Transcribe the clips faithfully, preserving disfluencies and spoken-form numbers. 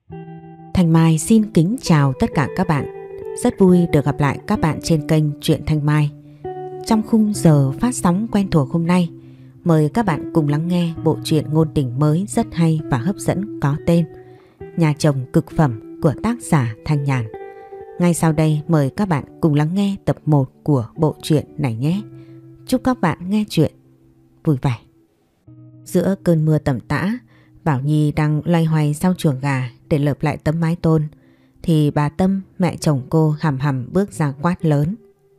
Thanh Mai xin kính chào tất cả các bạn. Rất vui được gặp lại các bạn trên kênh Truyện Thanh Mai. Trong khung giờ phát sóng quen thuộc hôm nay, mời các bạn cùng lắng nghe bộ truyện ngôn tình mới rất hay và hấp dẫn có tên Nhà chồng cực phẩm của tác giả Thanh Nhàn. Ngay sau đây mời các bạn cùng lắng nghe tập một của bộ truyện này nhé. Chúc các bạn nghe truyện vui vẻ. Giữa cơn mưa tầm tã, Bảo Nhi đang loay hoay sau chuồng gà để lợp lại tấm mái tôn thì bà Tâm, mẹ chồng cô, hầm hầm bước ra quát lớn.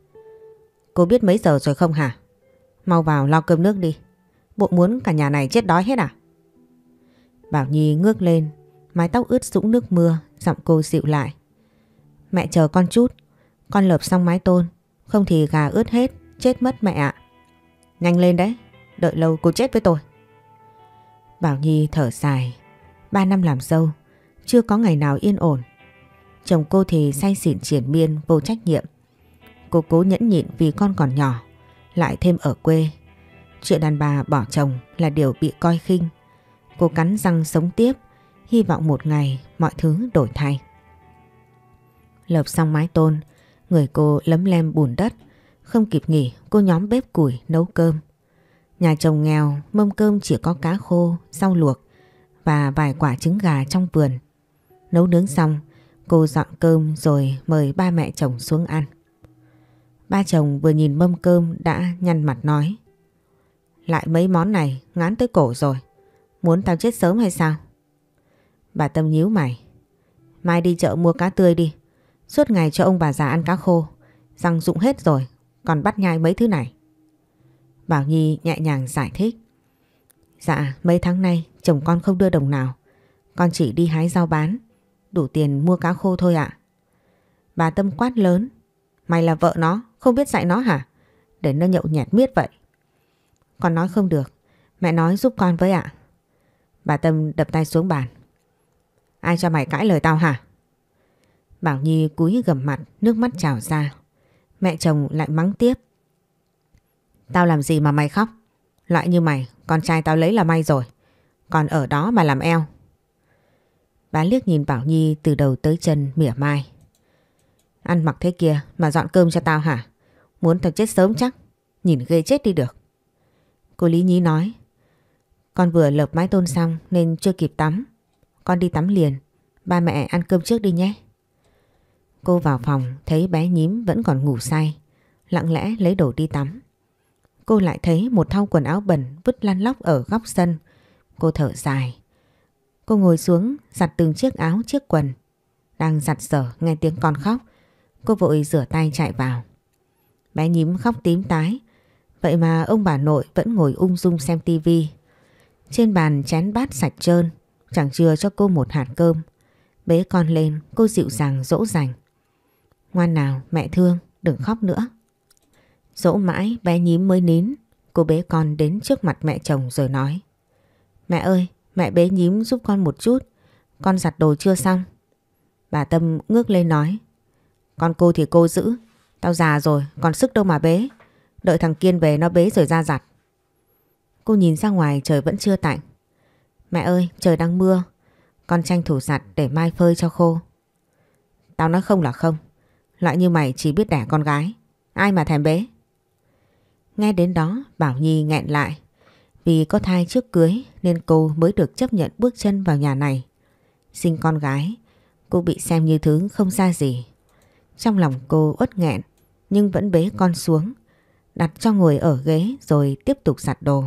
Cô biết mấy giờ rồi không hả? Mau vào lo cơm nước đi. Bộ muốn cả nhà này chết đói hết à? Bảo Nhi ngước lên, mái tóc ướt sũng nước mưa, giọng cô dịu lại. Mẹ chờ con chút, con lợp xong mái tôn, không thì gà ướt hết, chết mất mẹ ạ. Nhanh lên đấy, đợi lâu cô chết với tôi. Bảo Nhi thở dài, ba năm làm dâu, chưa có ngày nào yên ổn. Chồng cô thì say xỉn triền miên, vô trách nhiệm. Cô cố nhẫn nhịn vì con còn nhỏ, lại thêm ở quê. Chuyện đàn bà bỏ chồng là điều bị coi khinh. Cô cắn răng sống tiếp, hy vọng một ngày mọi thứ đổi thay. Lợp xong mái tôn, người cô lấm lem bùn đất. Không kịp nghỉ, cô nhóm bếp củi nấu cơm. Nhà chồng nghèo, mâm cơm chỉ có cá khô, rau luộc và vài quả trứng gà trong vườn. Nấu nướng xong, cô dọn cơm rồi mời ba mẹ chồng xuống ăn. Ba chồng vừa nhìn mâm cơm đã nhăn mặt nói. Lại mấy món này ngán tới cổ rồi. Muốn tao chết sớm hay sao? Bà Tâm nhíu mày. Mai đi chợ mua cá tươi đi. Suốt ngày cho ông bà già ăn cá khô. Răng rụng hết rồi, còn bắt nhai mấy thứ này. Bảo Nhi nhẹ nhàng giải thích. Dạ, mấy tháng nay chồng con không đưa đồng nào. Con chỉ đi hái rau bán, đủ tiền mua cá khô thôi ạ. Bà Tâm quát lớn. Mày là vợ nó, không biết dạy nó hả? Để nó nhậu nhẹt miết vậy. Con nói không được, mẹ nói giúp con với ạ. Bà Tâm đập tay xuống bàn. Ai cho mày cãi lời tao hả? Bảo Nhi cúi gằm mặt, nước mắt trào ra. Mẹ chồng lại mắng tiếp. Tao làm gì mà mày khóc? Loại như mày, con trai tao lấy là may rồi. Còn ở đó mà làm eo. Bà liếc nhìn Bảo Nhi từ đầu tới chân mỉa mai. Ăn mặc thế kia mà dọn cơm cho tao hả? Muốn tao chết sớm chắc. Nhìn ghê chết đi được. Cô Lý Nhí nói. Con vừa lợp mái tôn xong nên chưa kịp tắm. Con đi tắm liền. Ba mẹ ăn cơm trước đi nhé. Cô vào phòng thấy bé Nhím vẫn còn ngủ say. Lặng lẽ lấy đồ đi tắm. Cô lại thấy một thau quần áo bẩn vứt lăn lóc ở góc sân. Cô thở dài. Cô ngồi xuống giặt từng chiếc áo chiếc quần. Đang giặt giở nghe tiếng con khóc. Cô vội rửa tay chạy vào. Bé Nhím khóc tím tái. Vậy mà ông bà nội vẫn ngồi ung dung xem tivi. Trên bàn chén bát sạch trơn, chẳng chừa cho cô một hạt cơm. Bế con lên, cô dịu dàng dỗ dành. Ngoan nào, mẹ thương, đừng khóc nữa. Dỗ mãi bé Nhím mới nín. Cô bế con đến trước mặt mẹ chồng rồi nói. Mẹ ơi, mẹ bế Nhím giúp con một chút. Con giặt đồ chưa xong. Bà Tâm ngước lên nói. Con cô thì cô giữ. Tao già rồi, còn sức đâu mà bế. Đợi thằng Kiên về nó bế rồi ra giặt. Cô nhìn ra ngoài trời vẫn chưa tạnh. Mẹ ơi, trời đang mưa. Con tranh thủ giặt để mai phơi cho khô. Tao nói không là không. Loại như mày chỉ biết đẻ con gái. Ai mà thèm bế. Nghe đến đó Bảo Nhi nghẹn lại. Vì có thai trước cưới nên cô mới được chấp nhận bước chân vào nhà này. Sinh con gái, cô bị xem như thứ không ra gì. Trong lòng cô uất nghẹn nhưng vẫn bế con xuống. Đặt cho ngồi ở ghế rồi tiếp tục giặt đồ.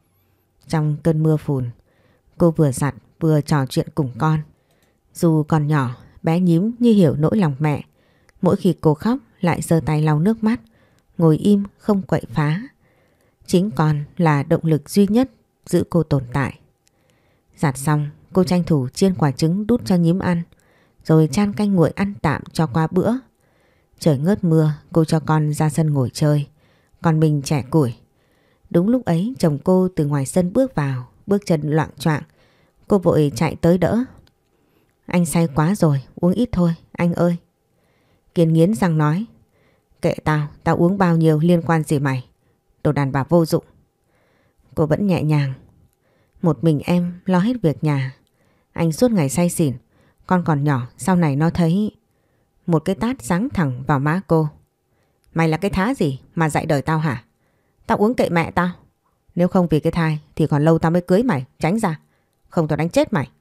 Trong cơn mưa phùn, cô vừa giặt vừa trò chuyện cùng con. Dù còn nhỏ, bé Nhím như hiểu nỗi lòng mẹ. Mỗi khi cô khóc lại giơ tay lau nước mắt, ngồi im không quậy phá. Chính con là động lực duy nhất giữ cô tồn tại. Giặt xong, cô tranh thủ chiên quả trứng đút cho Nhím ăn, rồi chan canh nguội ăn tạm cho qua bữa. Trời ngớt mưa, cô cho con ra sân ngồi chơi, còn mình chẻ củi. Đúng lúc ấy chồng cô từ ngoài sân bước vào, bước chân loạng choạng. Cô vội chạy tới đỡ. Anh say quá rồi, uống ít thôi, anh ơi. Kiên nghiến răng nói. Kệ tao, tao uống bao nhiêu liên quan gì mày. Đồ đàn bà vô dụng. Cô vẫn nhẹ nhàng. Một mình em lo hết việc nhà. Anh suốt ngày say xỉn, Con còn nhỏ, sau này nó thấy... Một cái tát giáng thẳng vào má cô. Mày là cái thá gì mà dạy đời tao hả? Tao uống kệ mẹ tao. Nếu không vì cái thai thì còn lâu tao mới cưới mày, tránh ra. Không tao đánh chết mày.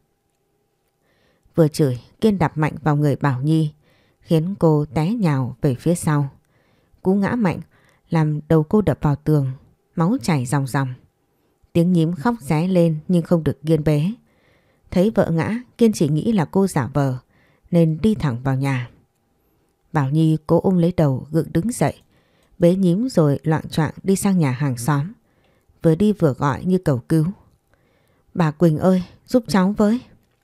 Vừa chửi, Kiên đạp mạnh vào người Bảo Nhi, khiến cô té nhào về phía sau. Cú ngã mạnh làm đầu cô đập vào tường, máu chảy ròng ròng. Tiếng Nhím khóc ré lên nhưng không được Kiên bế. Thấy vợ ngã, Kiên chỉ nghĩ là cô giả vờ nên đi thẳng vào nhà. Bảo Nhi cố ôm lấy đầu gượng đứng dậy, bế Nhím rồi loạng choạng đi sang nhà hàng xóm, vừa đi vừa gọi như cầu cứu. Bà Quỳnh ơi, giúp cháu với.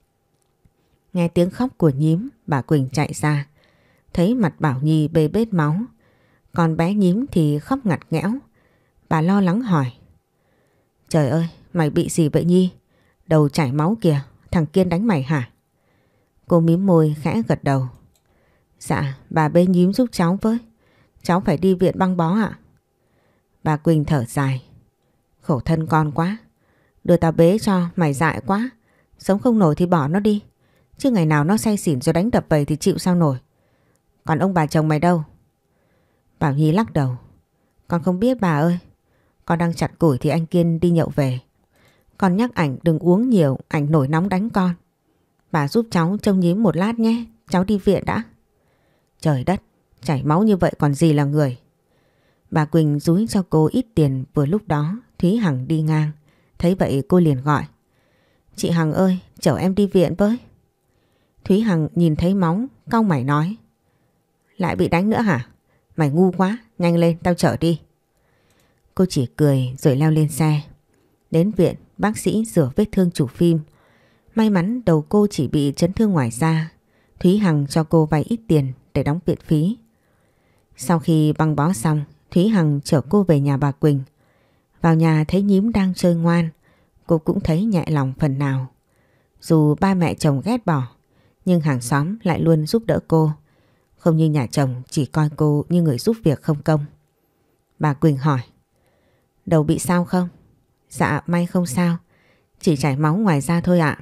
Nghe tiếng khóc của Nhím, bà Quỳnh chạy ra, thấy mặt Bảo Nhi bê bết máu, còn bé Nhím thì khóc ngặt nghẽo. Bà lo lắng hỏi: Trời ơi, mày bị gì vậy Nhi? Đầu chảy máu kìa, thằng Kiên đánh mày hả? Cô mím môi khẽ gật đầu. Dạ, bà bế Nhím giúp cháu với. Cháu phải đi viện băng bó ạ. Bà Quỳnh thở dài. Khổ thân con quá. Đưa tao bế cho, mày dại quá. Sống không nổi thì bỏ nó đi. Chứ ngày nào nó say xỉn rồi đánh đập vậy thì chịu sao nổi. Còn ông bà chồng mày đâu? Bảo Nhi lắc đầu. Con không biết bà ơi. Con đang chặt củi thì anh Kiên đi nhậu về. Con nhắc ảnh đừng uống nhiều, ảnh nổi nóng đánh con. Bà giúp cháu trông Nhím một lát nhé. Cháu đi viện đã. Trời đất, chảy máu như vậy còn gì là người. Bà Quỳnh dúi cho cô ít tiền. Vừa lúc đó Thúy Hằng đi ngang. Thấy vậy cô liền gọi: Chị Hằng ơi, chở em đi viện với. Thúy Hằng nhìn thấy máu, cau mày nói: Lại bị đánh nữa hả? Mày ngu quá, nhanh lên tao chở đi. Cô chỉ cười rồi leo lên xe. Đến viện, bác sĩ rửa vết thương chủ phim. May mắn đầu cô chỉ bị chấn thương ngoài da. Thúy Hằng cho cô vay ít tiền để đóng viện phí. Sau khi băng bó xong, Thúy Hằng chở cô về nhà bà Quỳnh. Vào nhà thấy Nhím đang chơi ngoan, cô cũng thấy nhẹ lòng phần nào. Dù ba mẹ chồng ghét bỏ, nhưng hàng xóm lại luôn giúp đỡ cô. Không như nhà chồng chỉ coi cô như người giúp việc không công. Bà Quỳnh hỏi: Đầu bị sao không? Dạ may không sao, chỉ chảy máu ngoài da thôi ạ.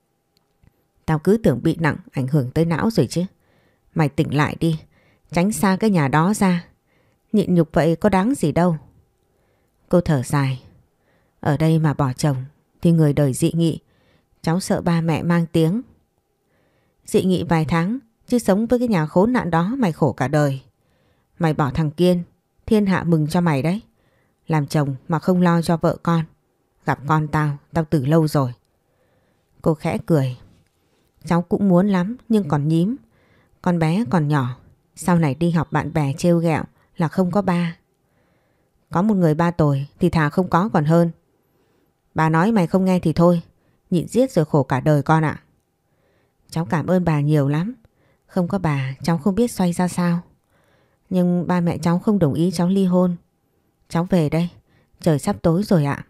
Tao cứ tưởng bị nặng, ảnh hưởng tới não rồi chứ. Mày tỉnh lại đi, tránh xa cái nhà đó ra. Nhịn nhục vậy có đáng gì đâu. Cô thở dài. Ở đây mà bỏ chồng thì người đời dị nghị. Cháu sợ ba mẹ mang tiếng. Dị nghị vài tháng, chứ sống với cái nhà khốn nạn đó mày khổ cả đời. Mày bỏ thằng Kiên, thiên hạ mừng cho mày đấy. Làm chồng mà không lo cho vợ con. Gặp con tao, tao từ lâu rồi. Cô khẽ cười. Cháu cũng muốn lắm nhưng còn Nhím. Con bé còn nhỏ, sau này đi học bạn bè trêu ghẹo là không có ba. Có một người ba tuổi thì thà không có còn hơn. Bà nói mày không nghe thì thôi, nhịn giết rồi khổ cả đời con ạ. Cháu cảm ơn bà nhiều lắm. Không có bà cháu không biết xoay ra sao. Nhưng ba mẹ cháu không đồng ý cháu ly hôn. Cháu về đây, trời sắp tối rồi ạ.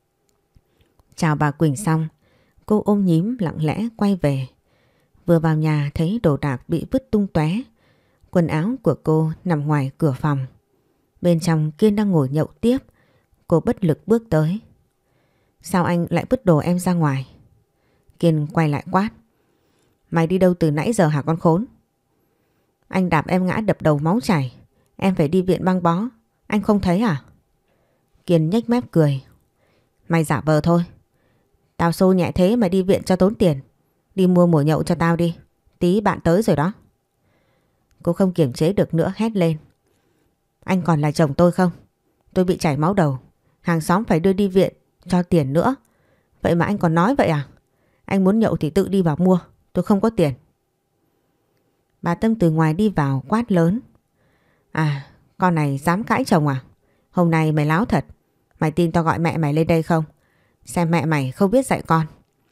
Chào bà Quỳnh xong, cô ôm Nhím lặng lẽ quay về. Vừa vào nhà thấy đồ đạc bị vứt tung tóe. Quần áo của cô nằm ngoài cửa phòng. Bên trong Kiên đang ngồi nhậu tiếp. Cô bất lực bước tới. Sao anh lại vứt đồ em ra ngoài? Kiên quay lại quát. Mày đi đâu từ nãy giờ hả con khốn? Anh đạp em ngã đập đầu máu chảy. Em phải đi viện băng bó. Anh không thấy à? Kiên nhếch mép cười. Mày giả vờ thôi. Tao xô nhẹ thế mà đi viện cho tốn tiền. Đi mua mồi nhậu cho tao đi. Tí bạn tới rồi đó. Cô không kiềm chế được nữa hét lên. Anh còn là chồng tôi không? Tôi bị chảy máu đầu. Hàng xóm phải đưa đi viện cho tiền nữa. Vậy mà anh còn nói vậy à? Anh muốn nhậu thì tự đi vào mua. Tôi không có tiền. Bà Tâm từ ngoài đi vào quát lớn. À, con này dám cãi chồng à? Hôm nay mày láo thật. Mày tin tao gọi mẹ mày lên đây không? Xem mẹ mày không biết dạy con.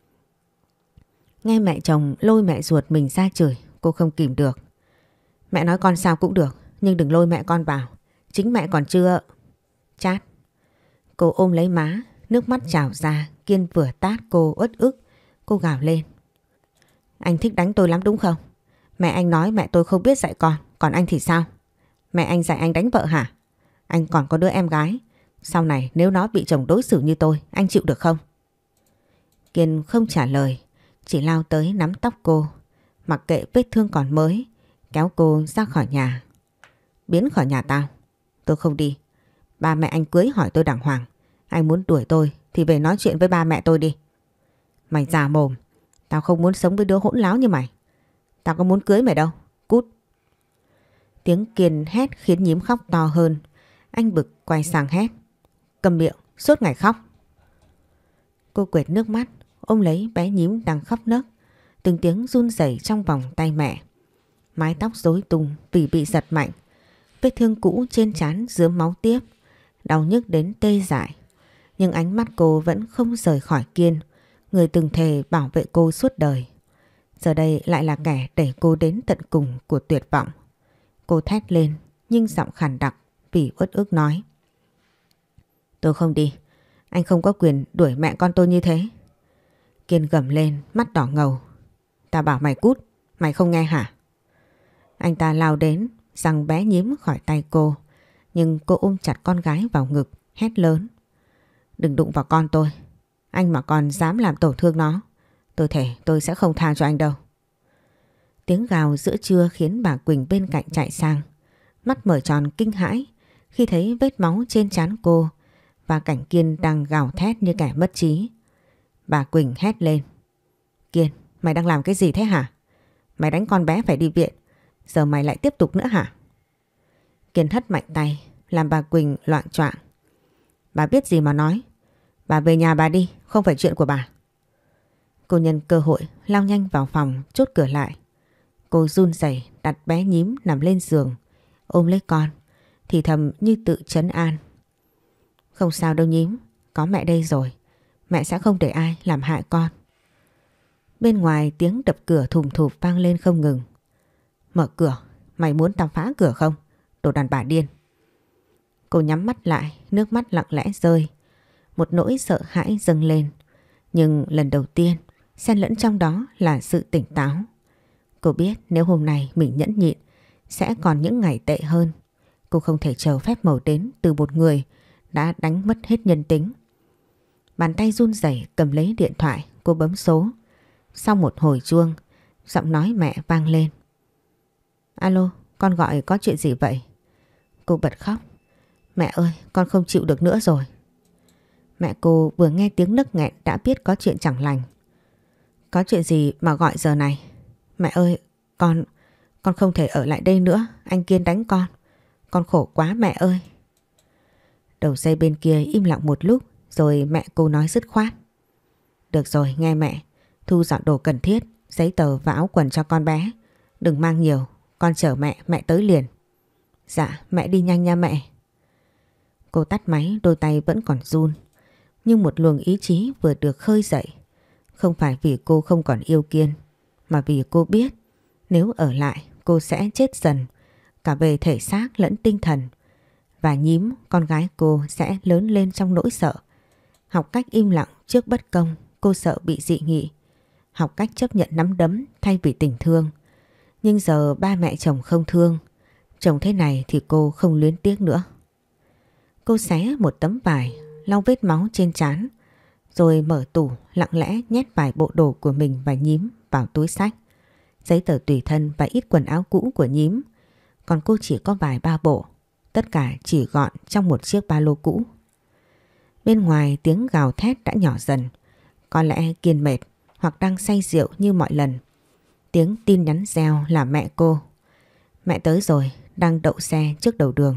Nghe mẹ chồng lôi mẹ ruột mình ra chửi, cô không kìm được. Mẹ nói con sao cũng được, nhưng đừng lôi mẹ con vào. Chính mẹ còn chưa... Chát. Cô ôm lấy má, nước mắt trào ra. Kiên vừa tát cô uất ức. Cô gào lên. Anh thích đánh tôi lắm đúng không? Mẹ anh nói mẹ tôi không biết dạy con. Còn anh thì sao? Mẹ anh dạy anh đánh vợ hả? Anh còn có đứa em gái. Sau này nếu nó bị chồng đối xử như tôi, anh chịu được không? Kiên không trả lời, chỉ lao tới nắm tóc cô. mặc kệ vết thương còn mới, kéo cô ra khỏi nhà. Biến khỏi nhà tao. Tôi không đi. Ba mẹ anh cưới hỏi tôi đàng hoàng. Anh muốn đuổi tôi thì về nói chuyện với ba mẹ tôi đi. Mày già mồm. Tao không muốn sống với đứa hỗn láo như mày. Tao có muốn cưới mày đâu. Cút. Tiếng Kiên hét khiến Nhím khóc to hơn. Anh bực quay sang hét. Cầm miệng, suốt ngày khóc. Cô quệt nước mắt, ôm lấy bé Nhím đang khóc nấc. Từng tiếng run rẩy trong vòng tay mẹ. Mái tóc rối tung vì bị giật mạnh. Vết thương cũ trên trán rướm máu tiếp. Đau nhức đến tê dại. Nhưng ánh mắt cô vẫn không rời khỏi Kiên, người từng thề bảo vệ cô suốt đời. Giờ đây lại là kẻ đẩy cô đến tận cùng của tuyệt vọng. Cô thét lên nhưng giọng khàn đặc vì uất ức nói. Tôi không đi. Anh không có quyền đuổi mẹ con tôi như thế. Kiên gầm lên, mắt đỏ ngầu. Ta bảo mày cút, mày không nghe hả? Anh ta lao đến, giằng bé Nhím khỏi tay cô. Nhưng cô ôm chặt con gái vào ngực, hét lớn. Đừng đụng vào con tôi. Anh mà còn dám làm tổn thương nó, tôi thề tôi sẽ không tha cho anh đâu. Tiếng gào giữa trưa khiến bà Quỳnh bên cạnh chạy sang. Mắt mở tròn kinh hãi khi thấy vết máu trên trán cô và cảnh Kiên đang gào thét như kẻ mất trí. Bà Quỳnh hét lên. Kiên, mày đang làm cái gì thế hả? Mày đánh con bé phải đi viện, giờ mày lại tiếp tục nữa hả? Kiên hất mạnh tay làm bà Quỳnh loạng choạng. Bà biết gì mà nói. Bà về nhà bà đi, không phải chuyện của bà. Cô nhân cơ hội lao nhanh vào phòng, chốt cửa lại. Cô run rẩy đặt bé Nhím nằm lên giường, ôm lấy con, thì thầm như tự trấn an. Không sao đâu Nhím, có mẹ đây rồi, mẹ sẽ không để ai làm hại con. Bên ngoài tiếng đập cửa thùng thụp vang lên không ngừng. Mở cửa, mày muốn tao phá cửa không? Đồ đàn bà điên. Cô nhắm mắt lại, nước mắt lặng lẽ rơi. Một nỗi sợ hãi dâng lên. Nhưng lần đầu tiên, xen lẫn trong đó là sự tỉnh táo. Cô biết nếu hôm nay mình nhẫn nhịn, sẽ còn những ngày tệ hơn. Cô không thể chờ phép màu đến từ một người đã đánh mất hết nhân tính. Bàn tay run rẩy cầm lấy điện thoại, cô bấm số. Sau một hồi chuông, giọng nói mẹ vang lên. Alo, con gọi có chuyện gì vậy? Cô bật khóc. Mẹ ơi, con không chịu được nữa rồi. Mẹ cô vừa nghe tiếng nấc nghẹn đã biết có chuyện chẳng lành. Có chuyện gì mà gọi giờ này? Mẹ ơi, con, con không thể ở lại đây nữa, anh Kiên đánh con. Con khổ quá mẹ ơi. Đầu dây bên kia im lặng một lúc rồi mẹ cô nói dứt khoát. Được rồi, nghe mẹ, thu dọn đồ cần thiết, giấy tờ và áo quần cho con bé. Đừng mang nhiều, con chở mẹ, mẹ tới liền. Dạ, mẹ đi nhanh nha mẹ. Cô tắt máy, đôi tay vẫn còn run. Nhưng một luồng ý chí vừa được khơi dậy. Không phải vì cô không còn yêu Kiên, mà vì cô biết nếu ở lại cô sẽ chết dần, cả về thể xác lẫn tinh thần. Và Nhím, con gái cô sẽ lớn lên trong nỗi sợ. Học cách im lặng trước bất công, cô sợ bị dị nghị. Học cách chấp nhận nắm đấm thay vì tình thương. Nhưng giờ ba mẹ chồng không thương, chồng thế này thì cô không luyến tiếc nữa. Cô xé một tấm vải, lau vết máu trên trán, rồi mở tủ lặng lẽ nhét vài bộ đồ của mình và Nhím vào túi xách. Giấy tờ tùy thân và ít quần áo cũ của Nhím. Còn cô chỉ có vài ba bộ, tất cả chỉ gọn trong một chiếc ba lô cũ. Bên ngoài tiếng gào thét đã nhỏ dần. Có lẽ Kiên mệt hoặc đang say rượu như mọi lần. Tiếng tin nhắn reo là mẹ cô. Mẹ tới rồi, đang đậu xe trước đầu đường.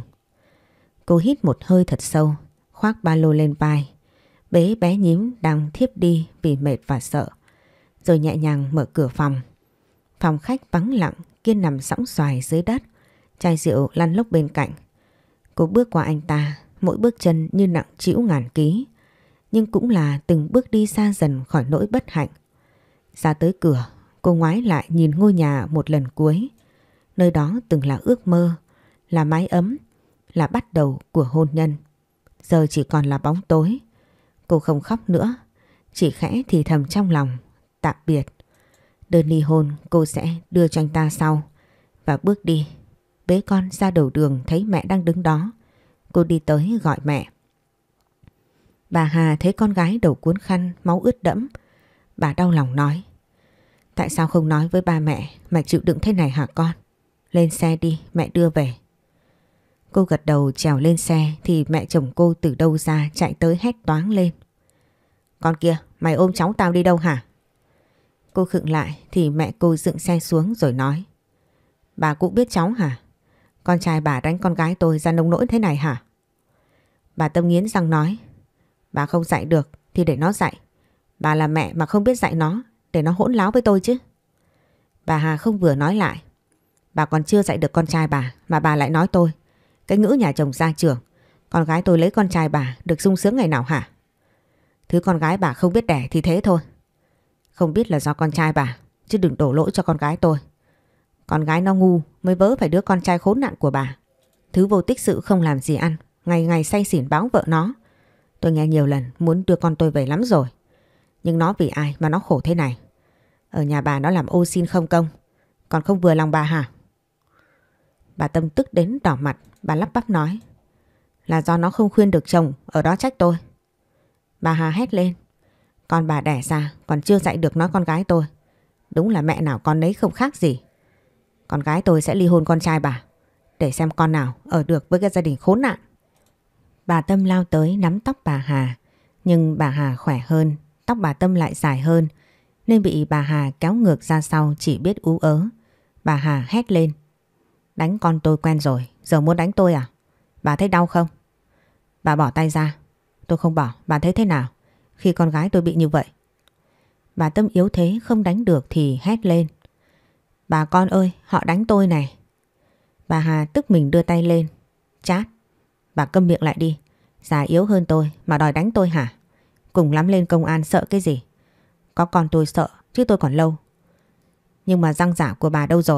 Cô hít một hơi thật sâu, khoác ba lô lên vai, bế bé Nhím đang thiếp đi vì mệt và sợ, rồi nhẹ nhàng mở cửa phòng. Phòng khách vắng lặng, Kiên nằm sõng xoài dưới đất, chai rượu lăn lóc bên cạnh. Cô bước qua anh ta, mỗi bước chân như nặng trĩu ngàn ký, nhưng cũng là từng bước đi xa dần khỏi nỗi bất hạnh. Ra tới cửa, cô ngoái lại nhìn ngôi nhà một lần cuối. Nơi đó từng là ước mơ, là mái ấm, là bắt đầu của hôn nhân. Giờ chỉ còn là bóng tối. Cô không khóc nữa, chỉ khẽ thì thầm trong lòng, tạm biệt. Đơn ly hôn cô sẽ đưa cho anh ta sau. Và bước đi, bế con ra đầu đường thấy mẹ đang đứng đó. Cô đi tới gọi mẹ. Bà Hà thấy con gái đầu cuốn khăn, máu ướt đẫm. Bà đau lòng nói. Tại sao không nói với ba mẹ mà chịu đựng thế này hả con? Lên xe đi, mẹ đưa về. Cô gật đầu trèo lên xe thì mẹ chồng cô từ đâu ra chạy tới hét toáng lên. Con kia, mày ôm cháu tao đi đâu hả? Cô khựng lại thì mẹ cô dựng xe xuống rồi nói. Bà cũng biết cháu hả? Con trai bà đánh con gái tôi ra nông nỗi thế này hả? Bà Tâm nghiến răng nói. Bà không dạy được thì để nó dạy. Bà là mẹ mà không biết dạy nó để nó hỗn láo với tôi chứ. Bà Hà không vừa nói lại. Bà còn chưa dạy được con trai bà mà bà lại nói tôi. Cái ngữ nhà chồng gia trưởng. Con gái tôi lấy con trai bà được sung sướng ngày nào hả? Thứ con gái bà không biết đẻ thì thế thôi. Không biết là do con trai bà, chứ đừng đổ lỗi cho con gái tôi. Con gái nó ngu mới vớ phải đứa con trai khốn nạn của bà. Thứ vô tích sự không làm gì ăn, ngày ngày say xỉn báo vợ nó. Tôi nghe nhiều lần muốn đưa con tôi về lắm rồi. Nhưng nó vì ai mà nó khổ thế này? Ở nhà bà nó làm ô xin không công. Còn không vừa lòng bà hả? Bà Tâm tức đến đỏ mặt. Bà lắp bắp nói. Là do nó không khuyên được chồng, ở đó trách tôi. Bà Hà hét lên. Con bà đẻ ra còn chưa dạy được nó con gái tôi. Đúng là mẹ nào con nấy không khác gì. Con gái tôi sẽ ly hôn con trai bà, để xem con nào ở được với cái gia đình khốn nạn. Bà Tâm lao tới nắm tóc bà Hà. Nhưng bà Hà khỏe hơn, tóc bà Tâm lại dài hơn, nên bị bà Hà kéo ngược ra sau chỉ biết ú ớ. Bà Hà hét lên. Đánh con tôi quen rồi, giờ muốn đánh tôi à? Bà thấy đau không? Bà bỏ tay ra. Tôi không bỏ, bà thấy thế nào khi con gái tôi bị như vậy? Bà Tâm yếu thế không đánh được thì hét lên. Bà con ơi, họ đánh tôi này. Bà Hà tức mình đưa tay lên. Chát. Bà câm miệng lại đi. Già yếu hơn tôi mà đòi đánh tôi hả? Cùng lắm lên công an sợ cái gì? Có con tôi sợ chứ tôi còn lâu. Nhưng mà răng giả của bà đâu rồi?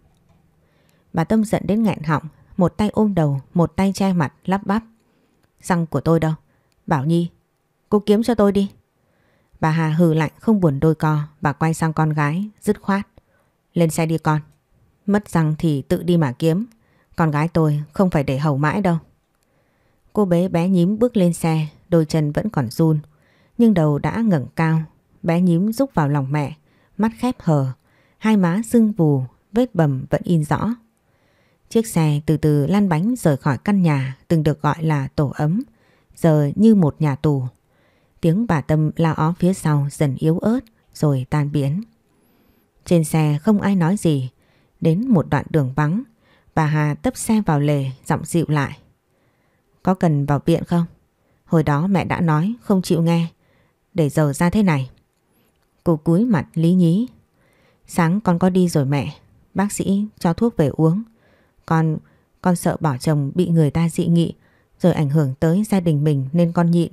Bà Tâm giận đến nghẹn họng. Một tay ôm đầu, một tay che mặt lắp bắp. Răng của tôi đâu? Bảo Nhi, cô kiếm cho tôi đi. Bà Hà hừ lạnh không buồn đôi co. Bà quay sang con gái dứt khoát. Lên xe đi con. Mất răng thì tự đi mà kiếm. Con gái tôi không phải để hầu mãi đâu. Cô bé bé nhím bước lên xe. Đôi chân vẫn còn run, nhưng đầu đã ngẩng cao. Bé nhím rúc vào lòng mẹ, mắt khép hờ, hai má sưng vù, vết bầm vẫn in rõ. Chiếc xe từ từ lăn bánh rời khỏi căn nhà từng được gọi là tổ ấm, giờ như một nhà tù. Tiếng bà Tâm la ó phía sau dần yếu ớt rồi tan biến. Trên xe không ai nói gì. Đến một đoạn đường vắng, bà Hà tấp xe vào lề, giọng dịu lại. Có cần vào viện không? Hồi đó mẹ đã nói không chịu nghe, để giờ ra thế này. Cô cúi mặt lý nhí. Sáng con có đi rồi mẹ. Bác sĩ cho thuốc về uống. Con, con sợ bỏ chồng bị người ta dị nghị, rồi ảnh hưởng tới gia đình mình nên con nhịn.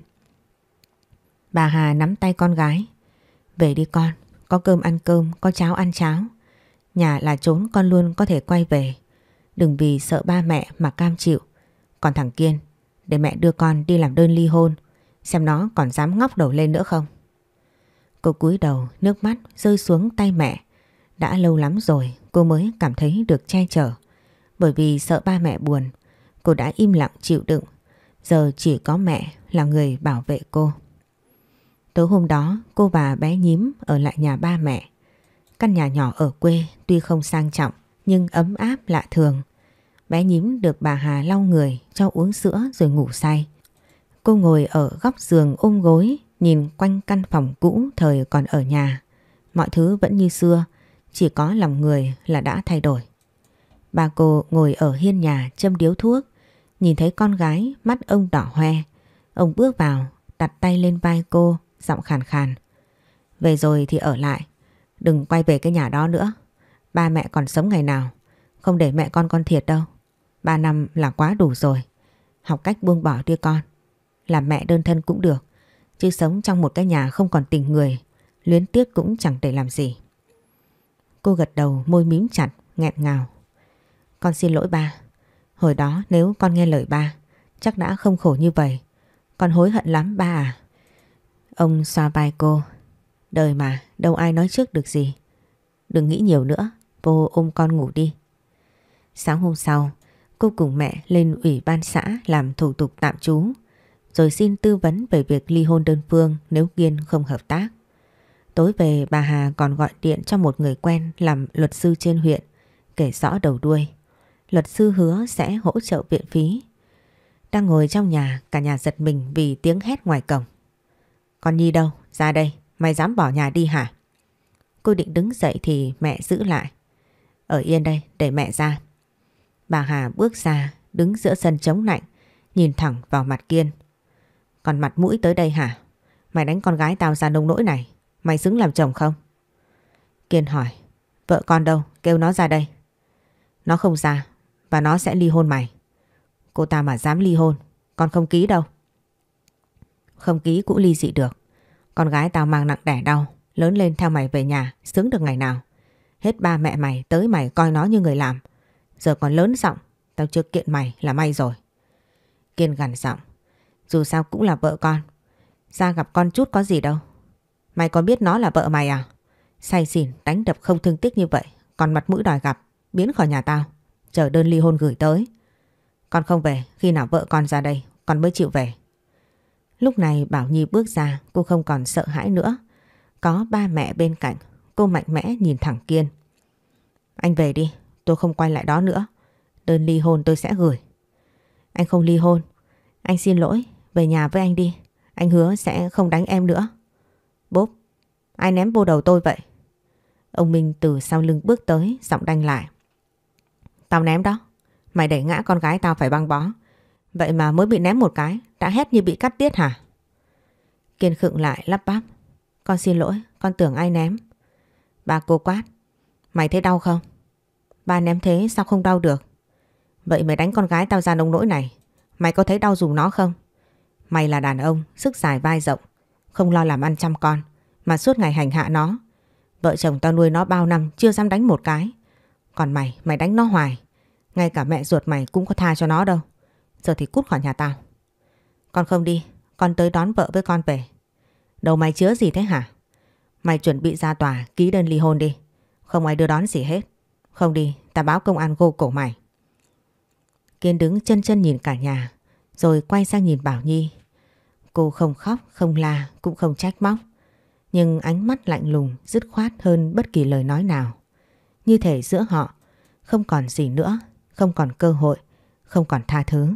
Bà Hà nắm tay con gái. Về đi con, có cơm ăn cơm, có cháo ăn cháo. Nhà là chốn con luôn có thể quay về. Đừng vì sợ ba mẹ mà cam chịu. Còn thằng Kiên, để mẹ đưa con đi làm đơn ly hôn, xem nó còn dám ngóc đầu lên nữa không. Cô cúi đầu, nước mắt rơi xuống tay mẹ. Đã lâu lắm rồi cô mới cảm thấy được che chở. Bởi vì sợ ba mẹ buồn, cô đã im lặng chịu đựng. Giờ chỉ có mẹ là người bảo vệ cô. Tối hôm đó cô và bé nhím ở lại nhà ba mẹ. Căn nhà nhỏ ở quê tuy không sang trọng nhưng ấm áp lạ thường. Bé nhím được bà Hà lau người, cho uống sữa rồi ngủ say. Cô ngồi ở góc giường ôm gối, nhìn quanh căn phòng cũ thời còn ở nhà. Mọi thứ vẫn như xưa, chỉ có lòng người là đã thay đổi. Bà cô ngồi ở hiên nhà châm điếu thuốc, nhìn thấy con gái mắt ông đỏ hoe. Ông bước vào, đặt tay lên vai cô, giọng khàn khàn. Về rồi thì ở lại, đừng quay về cái nhà đó nữa. Ba mẹ còn sống ngày nào, không để mẹ con con thiệt đâu. Ba năm là quá đủ rồi. Học cách buông bỏ đi con. Làm mẹ đơn thân cũng được, chứ sống trong một cái nhà không còn tình người, luyến tiếc cũng chẳng để làm gì. Cô gật đầu, môi mím chặt, nghẹn ngào. Con xin lỗi ba. Hồi đó nếu con nghe lời ba, chắc đã không khổ như vậy. Con hối hận lắm ba à. Ông xoa vai cô. Đời mà, đâu ai nói trước được gì. Đừng nghĩ nhiều nữa, vô ôm con ngủ đi. Sáng hôm sau, cô cùng mẹ lên ủy ban xã làm thủ tục tạm trú, rồi xin tư vấn về việc ly hôn đơn phương nếu Kiên không hợp tác. Tối về bà Hà còn gọi điện cho một người quen làm luật sư trên huyện, kể rõ đầu đuôi. Luật sư hứa sẽ hỗ trợ viện phí. Đang ngồi trong nhà, cả nhà giật mình vì tiếng hét ngoài cổng. Con Nhi đâu? Ra đây, mày dám bỏ nhà đi hả? Cô định đứng dậy thì mẹ giữ lại. Ở yên đây, để mẹ ra. Bà Hà bước ra, đứng giữa sân trống lạnh, nhìn thẳng vào mặt Kiên. Còn mặt mũi tới đây hả? Mày đánh con gái tao ra nông nỗi này, mày xứng làm chồng không? Kiên hỏi, vợ con đâu? Kêu nó ra đây. Nó không ra, và nó sẽ ly hôn mày. Cô ta mà dám ly hôn, con không ký đâu. Không ký cũng ly dị được. Con gái tao mang nặng đẻ đau, lớn lên theo mày về nhà, sướng được ngày nào. Hết ba mẹ mày tới mày coi nó như người làm. Giờ còn lớn giọng, tao chưa kiện mày là may rồi. Kiên gằn giọng, dù sao cũng là vợ con. Ra gặp con chút có gì đâu. Mày còn biết nó là vợ mày à? Say xỉn đánh đập không thương tiếc như vậy, còn mặt mũi đòi gặp, biến khỏi nhà tao. Chờ đơn ly hôn gửi tới. Con không về, khi nào vợ con ra đây con mới chịu về. Lúc này Bảo Nhi bước ra, cô không còn sợ hãi nữa. Có ba mẹ bên cạnh, cô mạnh mẽ nhìn thẳng Kiên. Anh về đi, tôi không quay lại đó nữa. Đơn ly hôn tôi sẽ gửi. Anh không ly hôn. Anh xin lỗi, về nhà với anh đi. Anh hứa sẽ không đánh em nữa. Bốp, ai ném vô đầu tôi vậy? Ông Minh từ sau lưng bước tới, giọng đanh lại. Tao ném đó. Mày đẩy ngã con gái tao phải băng bó. Vậy mà mới bị ném một cái, đã hét như bị cắt tiết hả? Kiên khựng lại lắp bắp. Con xin lỗi, con tưởng ai ném. Ba cô quát. Mày thấy đau không? Ba ném thế sao không đau được? Vậy mày đánh con gái tao ra nông nỗi này, mày có thấy đau dùng nó không? Mày là đàn ông, sức dài vai rộng, không lo làm ăn chăm con, mà suốt ngày hành hạ nó. Vợ chồng tao nuôi nó bao năm chưa dám đánh một cái. Còn mày, mày đánh nó hoài. Ngay cả mẹ ruột mày cũng có tha cho nó đâu. Giờ thì cút khỏi nhà tao. Con không đi, con tới đón vợ với con về. Đầu mày chứa gì thế hả? Mày chuẩn bị ra tòa ký đơn ly hôn đi. Không ai đưa đón gì hết. Không đi, tao báo công an gô cổ mày. Kiên đứng chân chân nhìn cả nhà, rồi quay sang nhìn Bảo Nhi. Cô không khóc, không la, cũng không trách móc. Nhưng ánh mắt lạnh lùng, dứt khoát hơn bất kỳ lời nói nào. Như thể giữa họ không còn gì nữa, không còn cơ hội, không còn tha thứ.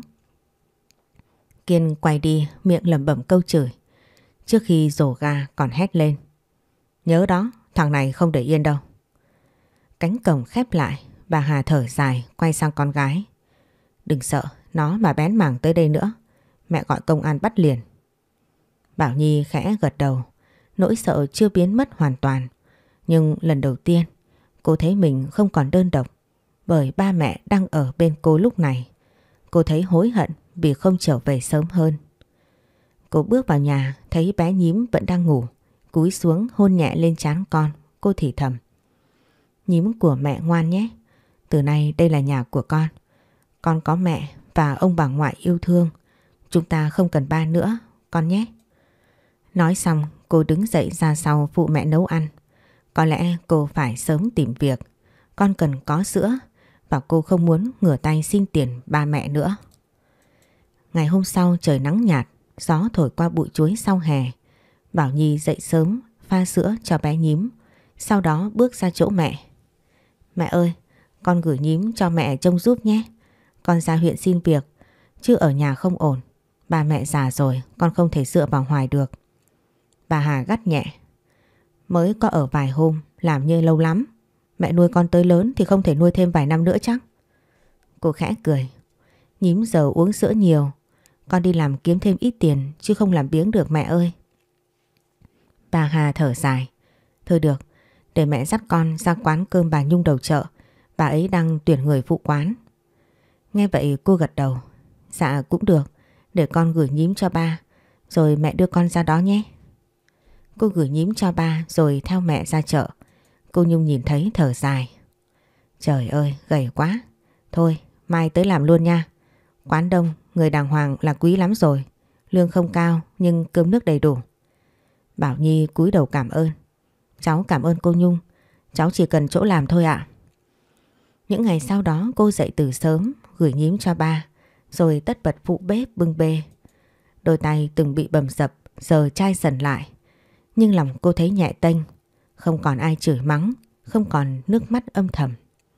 Kiên quay đi, miệng lẩm bẩm câu chửi. Trước khi rổ ga còn hét lên. Nhớ đó, thằng này không để yên đâu. Cánh cổng khép lại, bà Hà thở dài quay sang con gái. Đừng sợ, nó mà bén mảng tới đây nữa, mẹ gọi công an bắt liền. Bảo Nhi khẽ gật đầu, nỗi sợ chưa biến mất hoàn toàn. Nhưng lần đầu tiên cô thấy mình không còn đơn độc, bởi ba mẹ đang ở bên cô lúc này. Cô thấy hối hận vì không trở về sớm hơn. Cô bước vào nhà thấy bé Nhím vẫn đang ngủ, cúi xuống hôn nhẹ lên trán con. Cô thì thầm. Nhím của mẹ ngoan nhé, từ nay đây là nhà của con. Con có mẹ và ông bà ngoại yêu thương. Chúng ta không cần ba nữa, con nhé. Nói xong cô đứng dậy ra sau phụ mẹ nấu ăn. Có lẽ cô phải sớm tìm việc. Con cần có sữa và cô không muốn ngửa tay xin tiền ba mẹ nữa. Ngày hôm sau trời nắng nhạt, gió thổi qua bụi chuối sau hè. Bảo Nhi dậy sớm pha sữa cho bé Nhím, sau đó bước ra chỗ mẹ. Mẹ ơi, con gửi Nhím cho mẹ trông giúp nhé. Con ra huyện xin việc, chứ ở nhà không ổn. Ba mẹ già rồi, con không thể dựa vào hoài được. Bà Hà gắt nhẹ. Mới có ở vài hôm, làm như lâu lắm. Mẹ nuôi con tới lớn thì không thể nuôi thêm vài năm nữa chắc. Cô khẽ cười. Nhím giờ uống sữa nhiều, con đi làm kiếm thêm ít tiền chứ không làm biếng được mẹ ơi. Bà Hà thở dài. Thôi được, để mẹ dắt con ra quán cơm bà Nhung đầu chợ. Bà ấy đang tuyển người phụ quán. Nghe vậy cô gật đầu. Dạ cũng được, để con gửi Nhím cho ba, rồi mẹ đưa con ra đó nhé. Cô gửi Nhím cho ba rồi theo mẹ ra chợ. Cô Nhung nhìn thấy thở dài. Trời ơi, gầy quá. Thôi, mai tới làm luôn nha. Quán đông, người đàng hoàng là quý lắm rồi. Lương không cao nhưng cơm nước đầy đủ. Bảo Nhi cúi đầu cảm ơn. Cháu cảm ơn cô Nhung. Cháu chỉ cần chỗ làm thôi ạ. Những ngày sau đó cô dậy từ sớm, gửi Nhím cho ba, rồi tất bật phụ bếp bưng bê. Đôi tay từng bị bầm dập giờ chai dần lại. Nhưng lòng cô thấy nhẹ tênh, không còn ai chửi mắng, không còn nước mắt âm thầm.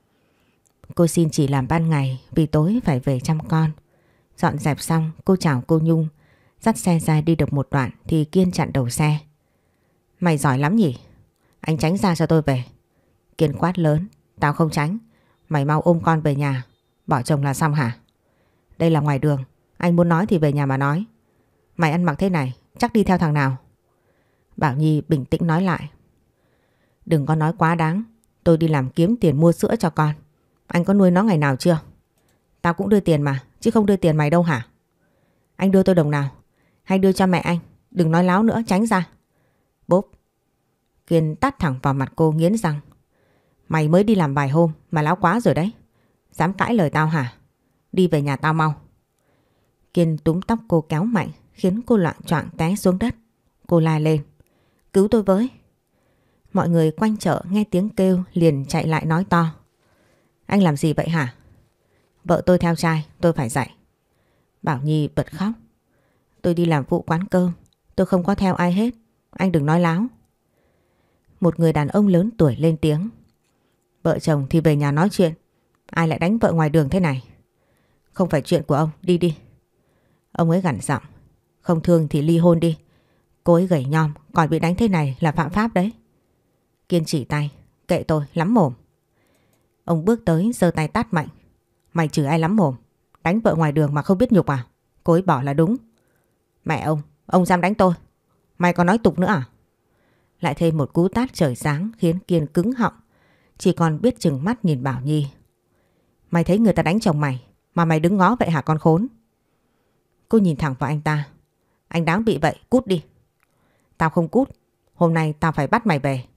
Cô xin chỉ làm ban ngày vì tối phải về chăm con. Dọn dẹp xong cô chào cô Nhung, dắt xe ra đi được một đoạn thì Kiên chặn đầu xe. Mày giỏi lắm nhỉ? Anh tránh ra cho tôi về. Kiên quát lớn. Tao không tránh. Mày mau ôm con về nhà. Bỏ chồng là xong hả? Đây là ngoài đường. Anh muốn nói thì về nhà mà nói. Mày ăn mặc thế này chắc đi theo thằng nào? Bảo Nhi bình tĩnh nói lại. Đừng có nói quá đáng. Tôi đi làm kiếm tiền mua sữa cho con. Anh có nuôi nó ngày nào chưa? Tao cũng đưa tiền mà, chứ không đưa tiền mày đâu hả? Anh đưa tôi đồng nào? Hay đưa cho mẹ anh? Đừng nói láo nữa, tránh ra. Bốp. Kiên tát thẳng vào mặt cô, nghiến răng. Mày mới đi làm vài hôm mà láo quá rồi đấy. Dám cãi lời tao hả? Đi về nhà tao mau. Kiên túm tóc cô kéo mạnh, khiến cô loạng choạng té xuống đất. Cô la lên. Cứu tôi với. Mọi người quanh chợ nghe tiếng kêu liền chạy lại nói to. Anh làm gì vậy hả? Vợ tôi theo trai, tôi phải dạy. Bảo Nhi bật khóc. Tôi đi làm vụ quán cơm, tôi không có theo ai hết. Anh đừng nói láo. Một người đàn ông lớn tuổi lên tiếng. Vợ chồng thì về nhà nói chuyện. Ai lại đánh vợ ngoài đường thế này? Không phải chuyện của ông, đi đi. Ông ấy gằn giọng. Không thương thì ly hôn đi. Cô ấy gầy nhom, còn bị đánh thế này là phạm pháp đấy. Kiên chỉ tay. Kệ tôi, lắm mồm. Ông bước tới giơ tay tát mạnh. Mày chửi ai lắm mồm? Đánh vợ ngoài đường mà không biết nhục à? Cô ấy bỏ là đúng. Mẹ ông, ông dám đánh tôi? Mày có nói tục nữa à? Lại thêm một cú tát trời giáng khiến Kiên cứng họng, chỉ còn biết chừng mắt nhìn Bảo Nhi. Mày thấy người ta đánh chồng mày mà mày đứng ngó vậy hả con khốn? Cô nhìn thẳng vào anh ta. Anh đáng bị vậy, cút đi. Tao không cút, hôm nay tao phải bắt mày về.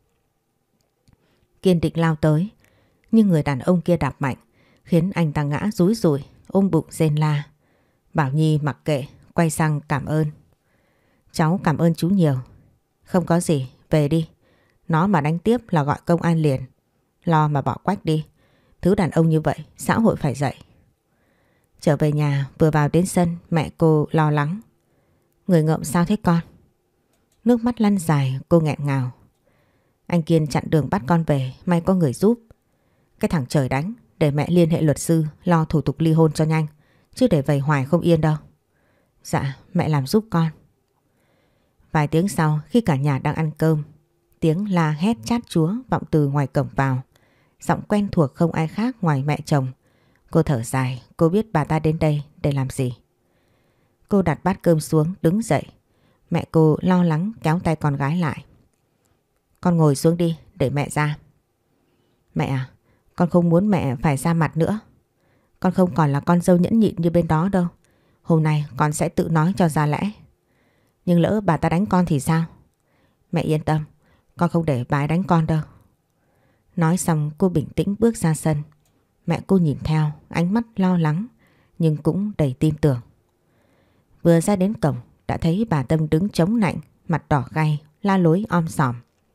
Kiên định lao tới, nhưng người đàn ông kia đạp mạnh, khiến anh ta ngã rúi rủi, ôm bụng rên la. Bảo Nhi mặc kệ, quay sang cảm ơn. Cháu cảm ơn chú nhiều. Không có gì, về đi. Nó mà đánh tiếp là gọi công an liền. Lo mà bỏ quách đi. Thứ đàn ông như vậy, xã hội phải dạy. Trở về nhà, vừa vào đến sân, mẹ cô lo lắng. Người ngợm sao thế con? Nước mắt lăn dài, cô nghẹn ngào. Anh Kiên chặn đường bắt con về, may có người giúp. Cái thằng trời đánh, để mẹ liên hệ luật sư lo thủ tục ly hôn cho nhanh, chứ để vầy hoài không yên đâu. Dạ, mẹ làm giúp con. Vài tiếng sau, khi cả nhà đang ăn cơm, tiếng la hét chát chúa vọng từ ngoài cổng vào. Giọng quen thuộc không ai khác ngoài mẹ chồng. Cô thở dài, cô biết bà ta đến đây để làm gì. Cô đặt bát cơm xuống, đứng dậy. Mẹ cô lo lắng kéo tay con gái lại. Con ngồi xuống đi, để mẹ ra. Mẹ à, con không muốn mẹ phải ra mặt nữa. Con không còn là con dâu nhẫn nhịn như bên đó đâu. Hôm nay con sẽ tự nói cho ra lẽ. Nhưng lỡ bà ta đánh con thì sao? Mẹ yên tâm, con không để bà ấy đánh con đâu. Nói xong cô bình tĩnh bước ra sân. Mẹ cô nhìn theo, ánh mắt lo lắng nhưng cũng đầy tin tưởng. Vừa ra đến cổng đã thấy bà Tâm đứng chống nạnh, mặt đỏ gay, la lối om sòm.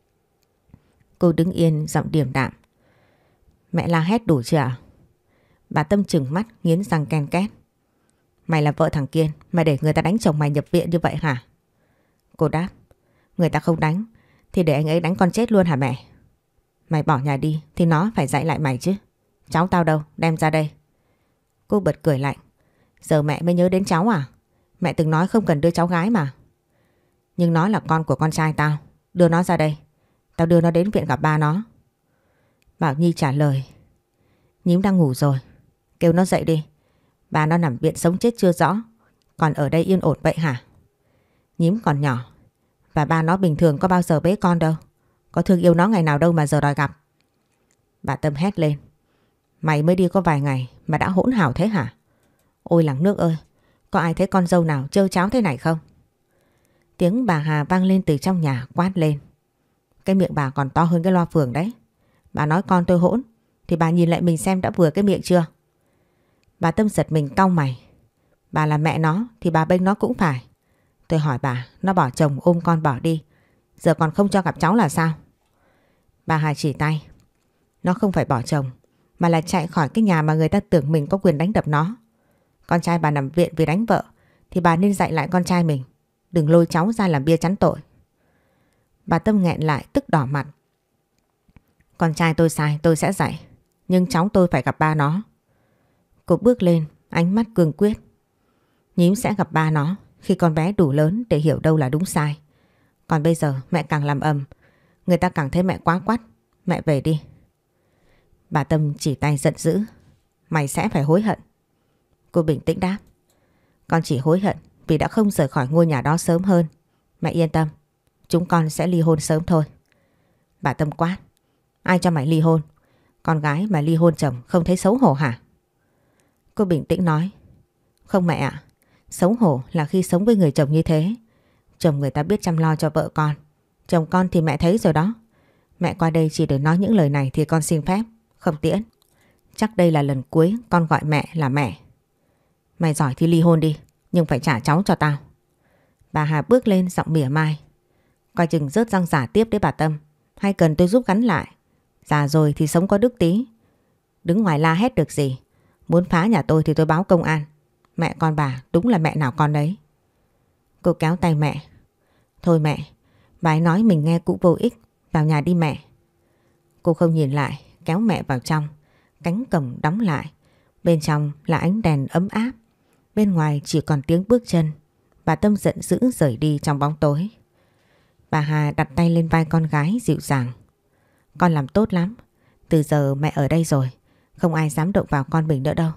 Cô đứng yên giọng điềm đạm. Mẹ la hét đủ chưa ạ? Bà Tâm trừng mắt nghiến răng ken két. Mày là vợ thằng Kiên, mày để người ta đánh chồng mày nhập viện như vậy hả? Cô đáp. Người ta không đánh thì để anh ấy đánh con chết luôn hả mẹ? Mày bỏ nhà đi thì nó phải dạy lại mày chứ. Cháu tao đâu, đem ra đây. Cô bật cười lạnh. Giờ mẹ mới nhớ đến cháu à? Mẹ từng nói không cần đưa cháu gái mà. Nhưng nó là con của con trai tao. Đưa nó ra đây. Tao đưa nó đến viện gặp ba nó. Bảo Nhi trả lời. Nhím đang ngủ rồi, kêu nó dậy đi. Ba nó nằm viện sống chết chưa rõ, còn ở đây yên ổn vậy hả? Nhím còn nhỏ, và ba nó bình thường có bao giờ bế con đâu. Có thương yêu nó ngày nào đâu mà giờ đòi gặp. Bà Tâm hét lên. Mày mới đi có vài ngày mà đã hỗn hào thế hả? Ôi làng nước ơi, có ai thấy con dâu nào trơ cháo thế này không? Tiếng bà Hà vang lên từ trong nhà quát lên. Cái miệng bà còn to hơn cái loa phường đấy. Bà nói con tôi hỗn thì bà nhìn lại mình xem đã vừa cái miệng chưa? Bà Tâm giật mình cau mày. Bà là mẹ nó thì bà bênh nó cũng phải. Tôi hỏi bà, nó bỏ chồng ôm con bỏ đi, giờ còn không cho gặp cháu là sao? Bà Hà chỉ tay. Nó không phải bỏ chồng, mà là chạy khỏi cái nhà mà người ta tưởng mình có quyền đánh đập nó. Con trai bà nằm viện vì đánh vợ thì bà nên dạy lại con trai mình. Đừng lôi cháu ra làm bia chắn tội. Bà Tâm nghẹn lại tức đỏ mặt. Con trai tôi sai tôi sẽ dạy, nhưng cháu tôi phải gặp ba nó. Cô bước lên, ánh mắt cương quyết. Nhím sẽ gặp ba nó khi con bé đủ lớn để hiểu đâu là đúng sai. Còn bây giờ mẹ càng làm ầm, người ta càng thấy mẹ quá quắt. Mẹ về đi. Bà Tâm chỉ tay giận dữ. Mày sẽ phải hối hận. Cô bình tĩnh đáp. Con chỉ hối hận vì đã không rời khỏi ngôi nhà đó sớm hơn. Mẹ yên tâm, chúng con sẽ ly hôn sớm thôi. Bà Tâm quát. Ai cho mày ly hôn? Con gái mà ly hôn chồng không thấy xấu hổ hả? Cô bình tĩnh nói. Không mẹ ạ, xấu hổ là khi sống với người chồng như thế. Chồng người ta biết chăm lo cho vợ con. Chồng con thì mẹ thấy rồi đó. Mẹ qua đây chỉ để nói những lời này thì con xin phép, không tiễn. Chắc đây là lần cuối con gọi mẹ là mẹ. Mày giỏi thì ly hôn đi, nhưng phải trả cháu cho tao. Bà Hà bước lên giọng mỉa mai. Coi chừng rớt răng giả tiếp đấy bà Tâm. Hay cần tôi giúp gắn lại? Già rồi thì sống có đức tí. Đứng ngoài la hét được gì? Muốn phá nhà tôi thì tôi báo công an. Mẹ con bà đúng là mẹ nào con đấy. Cô kéo tay mẹ. Thôi mẹ, bà ấy nói mình nghe cũng vô ích. Vào nhà đi mẹ. Cô không nhìn lại, kéo mẹ vào trong. Cánh cổng đóng lại. Bên trong là ánh đèn ấm áp. Bên ngoài chỉ còn tiếng bước chân. Bà Tâm giận dữ rời đi trong bóng tối. Bà Hà đặt tay lên vai con gái dịu dàng. Con làm tốt lắm. Từ giờ mẹ ở đây rồi, không ai dám động vào con mình nữa đâu.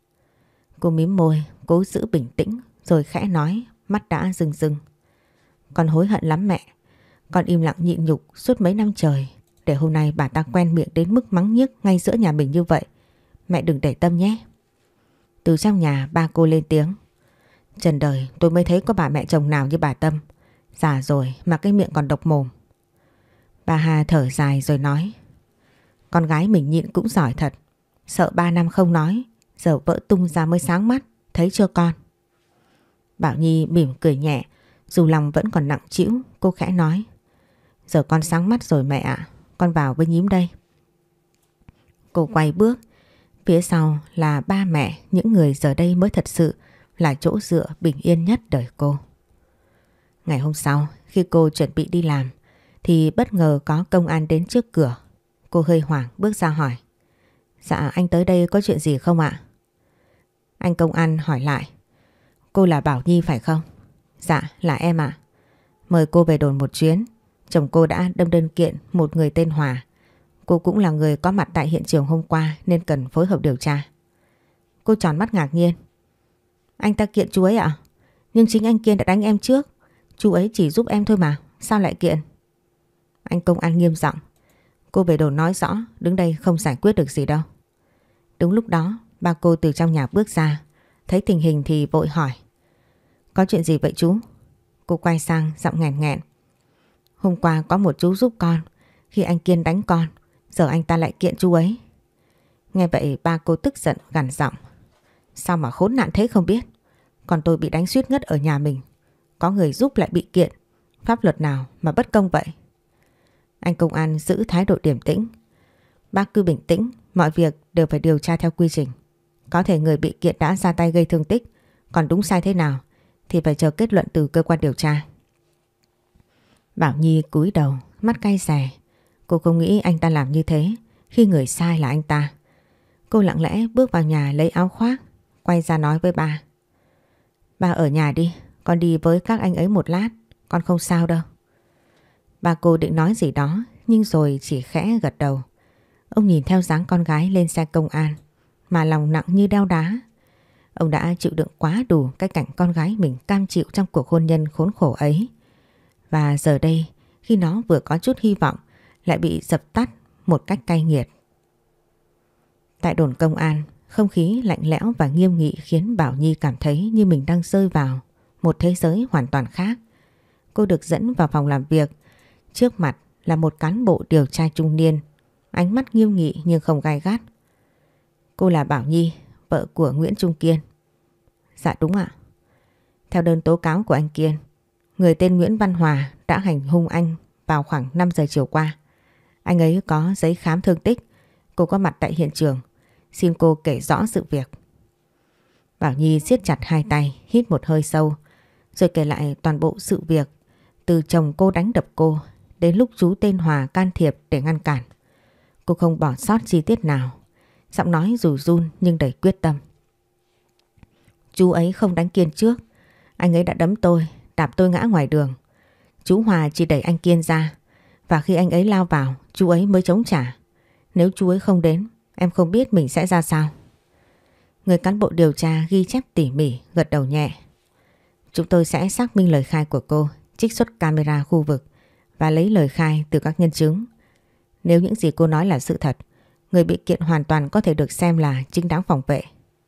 Cô mím môi, cố giữ bình tĩnh rồi khẽ nói, mắt đã rưng rưng. Con hối hận lắm mẹ. Con im lặng nhịn nhục suốt mấy năm trời, để hôm nay bà ta quen miệng đến mức mắng nhiếc ngay giữa nhà mình như vậy. Mẹ đừng để tâm nhé. Từ trong nhà ba cô lên tiếng. Trần đời tôi mới thấy có bà mẹ chồng nào như bà Tâm. Già rồi mà cái miệng còn độc mồm. Bà Hà thở dài rồi nói. Con gái mình nhịn cũng giỏi thật. Sợ ba năm không nói, giờ vỡ tung ra mới sáng mắt. Thấy chưa con? Bảo Nhi mỉm cười nhẹ, dù lòng vẫn còn nặng trĩu. Cô khẽ nói. Giờ con sáng mắt rồi mẹ ạ. Con vào với nhím đây. Cô quay bước. Phía sau là ba mẹ, những người giờ đây mới thật sự là chỗ dựa bình yên nhất đời cô. Ngày hôm sau, khi cô chuẩn bị đi làm, thì bất ngờ có công an đến trước cửa. Cô hơi hoảng bước ra hỏi. Dạ anh tới đây có chuyện gì không ạ? Anh công an hỏi lại. Cô là Bảo Nhi phải không? Dạ là em ạ. Mời cô về đồn một chuyến. Chồng cô đã đâm đơn kiện một người tên Hòa. Cô cũng là người có mặt tại hiện trường hôm qua nên cần phối hợp điều tra. Cô tròn mắt ngạc nhiên. Anh ta kiện chú ấy ạ? Nhưng chính anh Kiên đã đánh em trước. Chú ấy chỉ giúp em thôi mà, sao lại kiện? Anh công an nghiêm giọng. Cô về đồn nói rõ, đứng đây không giải quyết được gì đâu. Đúng lúc đó, ba cô từ trong nhà bước ra. Thấy tình hình thì vội hỏi. Có chuyện gì vậy chú? Cô quay sang giọng nghẹn nghẹn. Hôm qua có một chú giúp con khi anh Kiên đánh con. Giờ anh ta lại kiện chú ấy. Nghe vậy ba cô tức giận gằn giọng. Sao mà khốn nạn thế không biết. Còn tôi bị đánh suýt ngất ở nhà mình. Có người giúp lại bị kiện. Pháp luật nào mà bất công vậy? Anh công an giữ thái độ điềm tĩnh. Bác cứ bình tĩnh. Mọi việc đều phải điều tra theo quy trình. Có thể người bị kiện đã ra tay gây thương tích. Còn đúng sai thế nào thì phải chờ kết luận từ cơ quan điều tra. Bảo Nhi cúi đầu, mắt cay xè. Cô không nghĩ anh ta làm như thế khi người sai là anh ta. Cô lặng lẽ bước vào nhà lấy áo khoác, quay ra nói với ba. Ba ở nhà đi, con đi với các anh ấy một lát, con không sao đâu. Ba cô định nói gì đó nhưng rồi chỉ khẽ gật đầu. Ông nhìn theo dáng con gái lên xe công an mà lòng nặng như đeo đá. Ông đã chịu đựng quá đủ cái cảnh con gái mình cam chịu trong cuộc hôn nhân khốn khổ ấy. Và giờ đây khi nó vừa có chút hy vọng lại bị dập tắt một cách cay nghiệt. Tại đồn công an, không khí lạnh lẽo và nghiêm nghị khiến Bảo Nhi cảm thấy như mình đang rơi vào một thế giới hoàn toàn khác. Cô được dẫn vào phòng làm việc. Trước mặt là một cán bộ điều tra trung niên, ánh mắt nghiêm nghị nhưng không gay gắt. Cô là Bảo Nhi, vợ của Nguyễn Trung Kiên. Dạ đúng ạ. Theo đơn tố cáo của anh Kiên, người tên Nguyễn Văn Hòa đã hành hung anh vào khoảng năm giờ chiều qua. Anh ấy có giấy khám thương tích. Cô có mặt tại hiện trường. Xin cô kể rõ sự việc. Bảo Nhi siết chặt hai tay, hít một hơi sâu, rồi kể lại toàn bộ sự việc. Từ chồng cô đánh đập cô đến lúc chú tên Hòa can thiệp để ngăn cản. Cô không bỏ sót chi tiết nào. Giọng nói dù run nhưng đầy quyết tâm. Chú ấy không đánh Kiên trước. Anh ấy đã đấm tôi, đạp tôi ngã ngoài đường. Chú Hòa chỉ đẩy anh Kiên ra. Và khi anh ấy lao vào, chú ấy mới chống trả. Nếu chú ấy không đến, em không biết mình sẽ ra sao. Người cán bộ điều tra ghi chép tỉ mỉ, gật đầu nhẹ. Chúng tôi sẽ xác minh lời khai của cô, trích xuất camera khu vực và lấy lời khai từ các nhân chứng. Nếu những gì cô nói là sự thật, người bị kiện hoàn toàn có thể được xem là chính đáng phòng vệ.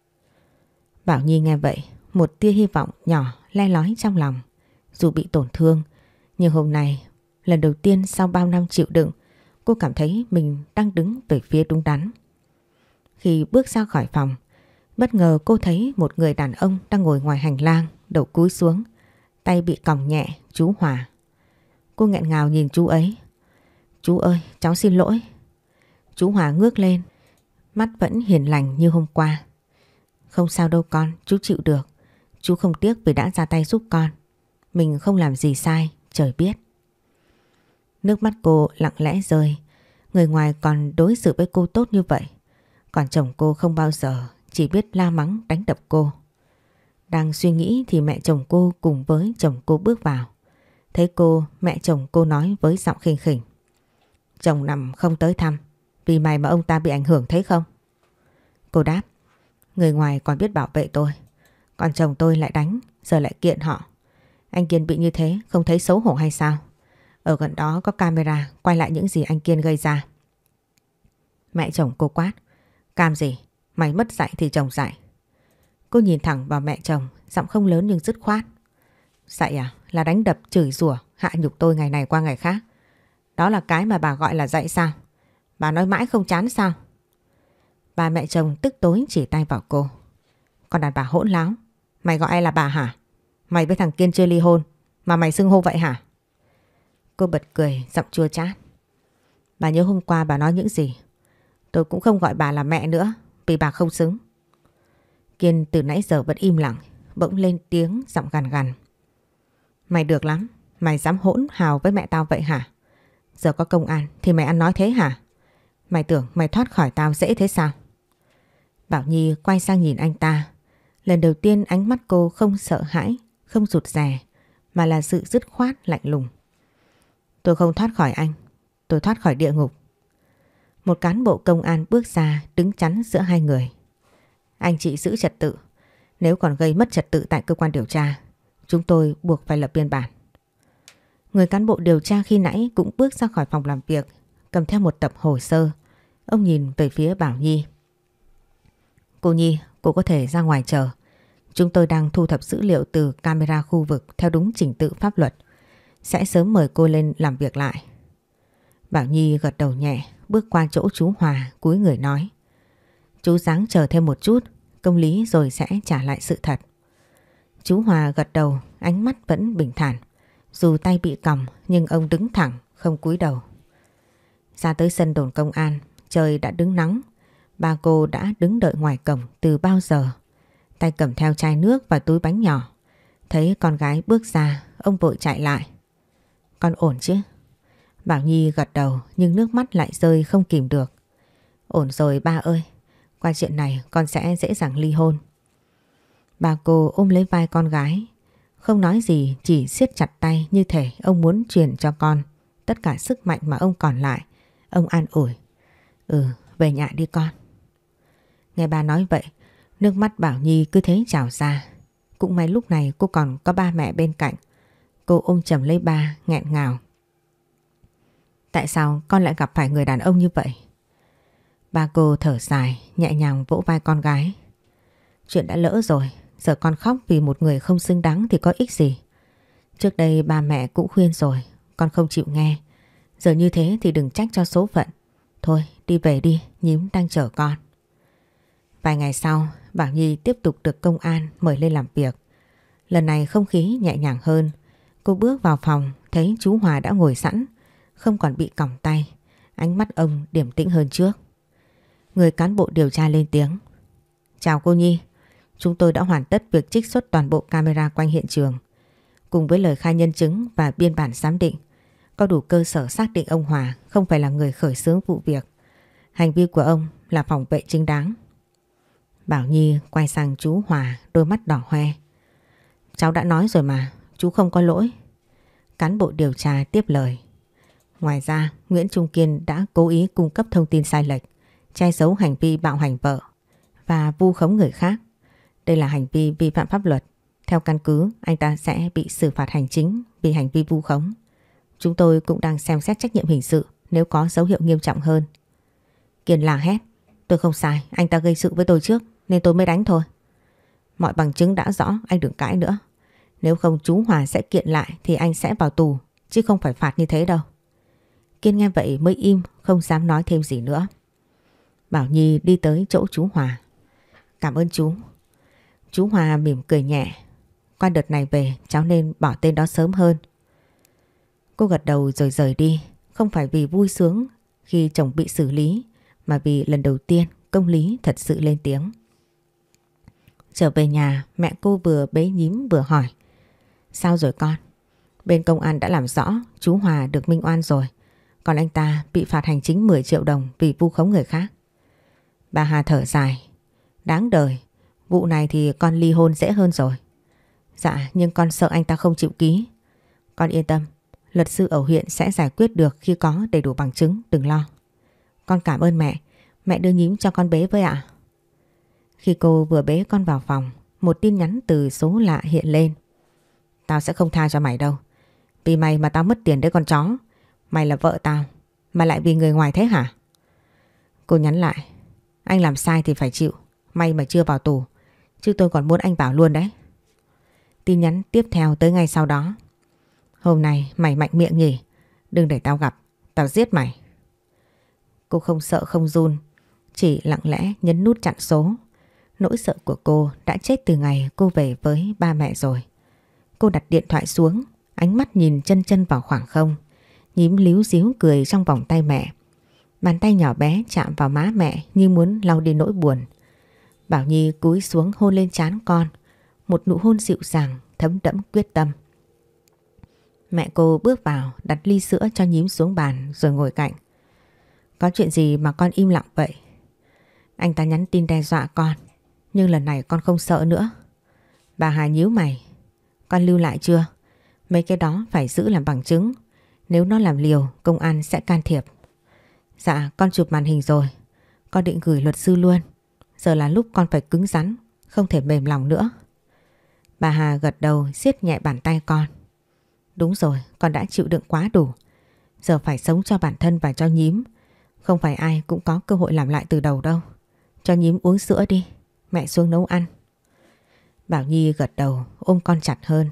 Bảo Nhi nghe vậy, một tia hy vọng nhỏ le lói trong lòng. Dù bị tổn thương, nhưng hôm nay, lần đầu tiên sau bao năm chịu đựng, cô cảm thấy mình đang đứng về phía đúng đắn. Khi bước ra khỏi phòng, bất ngờ cô thấy một người đàn ông đang ngồi ngoài hành lang, đầu cúi xuống, tay bị còng nhẹ, chú Hòa. Cô nghẹn ngào nhìn chú ấy. Chú ơi, cháu xin lỗi. Chú Hòa ngước lên, mắt vẫn hiền lành như hôm qua. Không sao đâu con, chú chịu được. Chú không tiếc vì đã ra tay giúp con. Mình không làm gì sai, trời biết. Nước mắt cô lặng lẽ rơi. Người ngoài còn đối xử với cô tốt như vậy. Còn chồng cô không bao giờ, chỉ biết la mắng đánh đập cô. Đang suy nghĩ thì mẹ chồng cô cùng với chồng cô bước vào. Thấy cô, mẹ chồng cô nói với giọng khinh khỉnh. Chồng nằm không tới thăm, vì mày mà ông ta bị ảnh hưởng thấy không? Cô đáp. Người ngoài còn biết bảo vệ tôi, còn chồng tôi lại đánh, giờ lại kiện họ. Anh Kiên bị như thế không thấy xấu hổ hay sao? Ở gần đó có camera quay lại những gì anh Kiên gây ra. Mẹ chồng cô quát. Cam gì? Mày mất dạy thì chồng dạy. Cô nhìn thẳng vào mẹ chồng, giọng không lớn nhưng dứt khoát. Dạy à? Là đánh đập, chửi rủa, hạ nhục tôi ngày này qua ngày khác. Đó là cái mà bà gọi là dạy sao? Bà nói mãi không chán sao? Bà mẹ chồng tức tối chỉ tay vào cô. Con đàn bà hỗn láo. Mày gọi ai là bà hả? Mày với thằng Kiên chưa ly hôn mà mày xưng hô vậy hả? Cô bật cười, giọng chua chát. Bà nhớ hôm qua bà nói những gì? Tôi cũng không gọi bà là mẹ nữa, vì bà không xứng. Kiên từ nãy giờ vẫn im lặng, bỗng lên tiếng giọng gằn gằn. Mày được lắm, mày dám hỗn hào với mẹ tao vậy hả? Giờ có công an thì mày ăn nói thế hả? Mày tưởng mày thoát khỏi tao dễ thế sao? Bảo Nhi quay sang nhìn anh ta. Lần đầu tiên ánh mắt cô không sợ hãi, không rụt rè, mà là sự dứt khoát lạnh lùng. Tôi không thoát khỏi anh, tôi thoát khỏi địa ngục. Một cán bộ công an bước ra đứng chắn giữa hai người. Anh chị giữ trật tự, nếu còn gây mất trật tự tại cơ quan điều tra, chúng tôi buộc phải lập biên bản. Người cán bộ điều tra khi nãy cũng bước ra khỏi phòng làm việc, cầm theo một tập hồ sơ. Ông nhìn về phía Bảo Nhi. Cô Nhi, cô có thể ra ngoài chờ. Chúng tôi đang thu thập dữ liệu từ camera khu vực theo đúng trình tự pháp luật. Sẽ sớm mời cô lên làm việc lại. Bảo Nhi gật đầu nhẹ, bước qua chỗ chú Hòa, cúi người nói. Chú ráng chờ thêm một chút, công lý rồi sẽ trả lại sự thật. Chú Hòa gật đầu, ánh mắt vẫn bình thản. Dù tay bị còng nhưng ông đứng thẳng, không cúi đầu. Ra tới sân đồn công an, trời đã đứng nắng. Ba cô đã đứng đợi ngoài cổng từ bao giờ. Tay cầm theo chai nước và túi bánh nhỏ. Thấy con gái bước ra, ông vội chạy lại. Con ổn chứ? Bảo Nhi gật đầu nhưng nước mắt lại rơi không kìm được. Ổn rồi ba ơi, qua chuyện này con sẽ dễ dàng ly hôn. Ba cô ôm lấy vai con gái, không nói gì, chỉ siết chặt tay như thể ông muốn truyền cho con tất cả sức mạnh mà ông còn lại. Ông an ủi. Ừ, về nhà đi con. Nghe ba nói vậy, nước mắt Bảo Nhi cứ thế trào ra. Cũng may lúc này cô còn có ba mẹ bên cạnh. Cô ôm chầm lấy ba, nghẹn ngào. Tại sao con lại gặp phải người đàn ông như vậy? Ba cô thở dài, nhẹ nhàng vỗ vai con gái. Chuyện đã lỡ rồi, giờ con khóc vì một người không xứng đáng thì có ích gì. Trước đây ba mẹ cũng khuyên rồi, con không chịu nghe. Giờ như thế thì đừng trách cho số phận. Thôi đi về đi, nhím đang chờ con. Vài ngày sau, Bảo Nhi tiếp tục được công an mời lên làm việc. Lần này không khí nhẹ nhàng hơn. Cô bước vào phòng, thấy chú Hòa đã ngồi sẵn, không còn bị còng tay. Ánh mắt ông điềm tĩnh hơn trước. Người cán bộ điều tra lên tiếng. Chào cô Nhi, chúng tôi đã hoàn tất việc trích xuất toàn bộ camera quanh hiện trường, cùng với lời khai nhân chứng và biên bản giám định. có đủ cơ sở xác định ông Hòa không phải là người khởi xướng vụ việc. Hành vi của ông là phòng vệ chính đáng. Bảo Nhi quay sang chú Hòa, đôi mắt đỏ hoe. Cháu đã nói rồi mà, chú không có lỗi. Cán bộ điều tra tiếp lời. Ngoài ra, Nguyễn Trung Kiên đã cố ý cung cấp thông tin sai lệch, che giấu hành vi bạo hành vợ và vu khống người khác. Đây là hành vi vi phạm pháp luật. Theo căn cứ, anh ta sẽ bị xử phạt hành chính vì hành vi vu khống. Chúng tôi cũng đang xem xét trách nhiệm hình sự nếu có dấu hiệu nghiêm trọng hơn. Kiên la hét. Tôi không sai, anh ta gây sự với tôi trước nên tôi mới đánh thôi. Mọi bằng chứng đã rõ, anh đừng cãi nữa. Nếu không chú Hòa sẽ kiện lại thì anh sẽ vào tù, chứ không phải phạt như thế đâu. Kiên nghe vậy mới im, không dám nói thêm gì nữa. Bảo Nhi đi tới chỗ chú Hòa. Cảm ơn chú. Chú Hòa mỉm cười nhẹ. Qua đợt này về cháu nên bỏ tên đó sớm hơn. Cô gật đầu rồi rời đi. Không phải vì vui sướng khi chồng bị xử lý, mà vì lần đầu tiên công lý thật sự lên tiếng. Trở về nhà, mẹ cô vừa bế nhím vừa hỏi. Sao rồi con? Bên công an đã làm rõ chú Hòa được minh oan rồi. Còn anh ta bị phạt hành chính mười triệu đồng vì vu khống người khác. Bà Hà thở dài. Đáng đời, vụ này thì con ly hôn dễ hơn rồi. Dạ, nhưng con sợ anh ta không chịu ký. Con yên tâm, luật sư ở huyện sẽ giải quyết được khi có đầy đủ bằng chứng, đừng lo. Con cảm ơn mẹ, mẹ đưa nhím cho con bế với ạ. Khi cô vừa bế con vào phòng, một tin nhắn từ số lạ hiện lên. Tao sẽ không tha cho mày đâu. Vì mày mà tao mất tiền đấy con chó. Mày là vợ tao, mà lại vì người ngoài thế hả? Cô nhắn lại. Anh làm sai thì phải chịu. May mà chưa vào tù, chứ tôi còn muốn anh vào luôn đấy. Tin nhắn tiếp theo tới ngay sau đó. Hôm nay mày mạnh miệng nhỉ? Đừng để tao gặp, tao giết mày. Cô không sợ không run, chỉ lặng lẽ nhấn nút chặn số. Nỗi sợ của cô đã chết từ ngày cô về với ba mẹ rồi. Cô đặt điện thoại xuống, ánh mắt nhìn chân chân vào khoảng không. Nhím líu díu cười trong vòng tay mẹ. Bàn tay nhỏ bé chạm vào má mẹ như muốn lau đi nỗi buồn. Bảo Nhi cúi xuống hôn lên trán con. Một nụ hôn dịu dàng, thấm đẫm quyết tâm. Mẹ cô bước vào, đặt ly sữa cho nhím xuống bàn rồi ngồi cạnh. Có chuyện gì mà con im lặng vậy? Anh ta nhắn tin đe dọa con, nhưng lần này con không sợ nữa. Bà Hà nhíu mày. Con lưu lại chưa? Mấy cái đó phải giữ làm bằng chứng. Nếu nó làm liều, công an sẽ can thiệp. Dạ, con chụp màn hình rồi. Con định gửi luật sư luôn. Giờ là lúc con phải cứng rắn, không thể mềm lòng nữa. Bà Hà gật đầu siết nhẹ bàn tay con. Đúng rồi, con đã chịu đựng quá đủ. Giờ phải sống cho bản thân và cho nhím. Không phải ai cũng có cơ hội làm lại từ đầu đâu. Cho nhím uống sữa đi, mẹ xuống nấu ăn. Bảo Nhi gật đầu ôm con chặt hơn.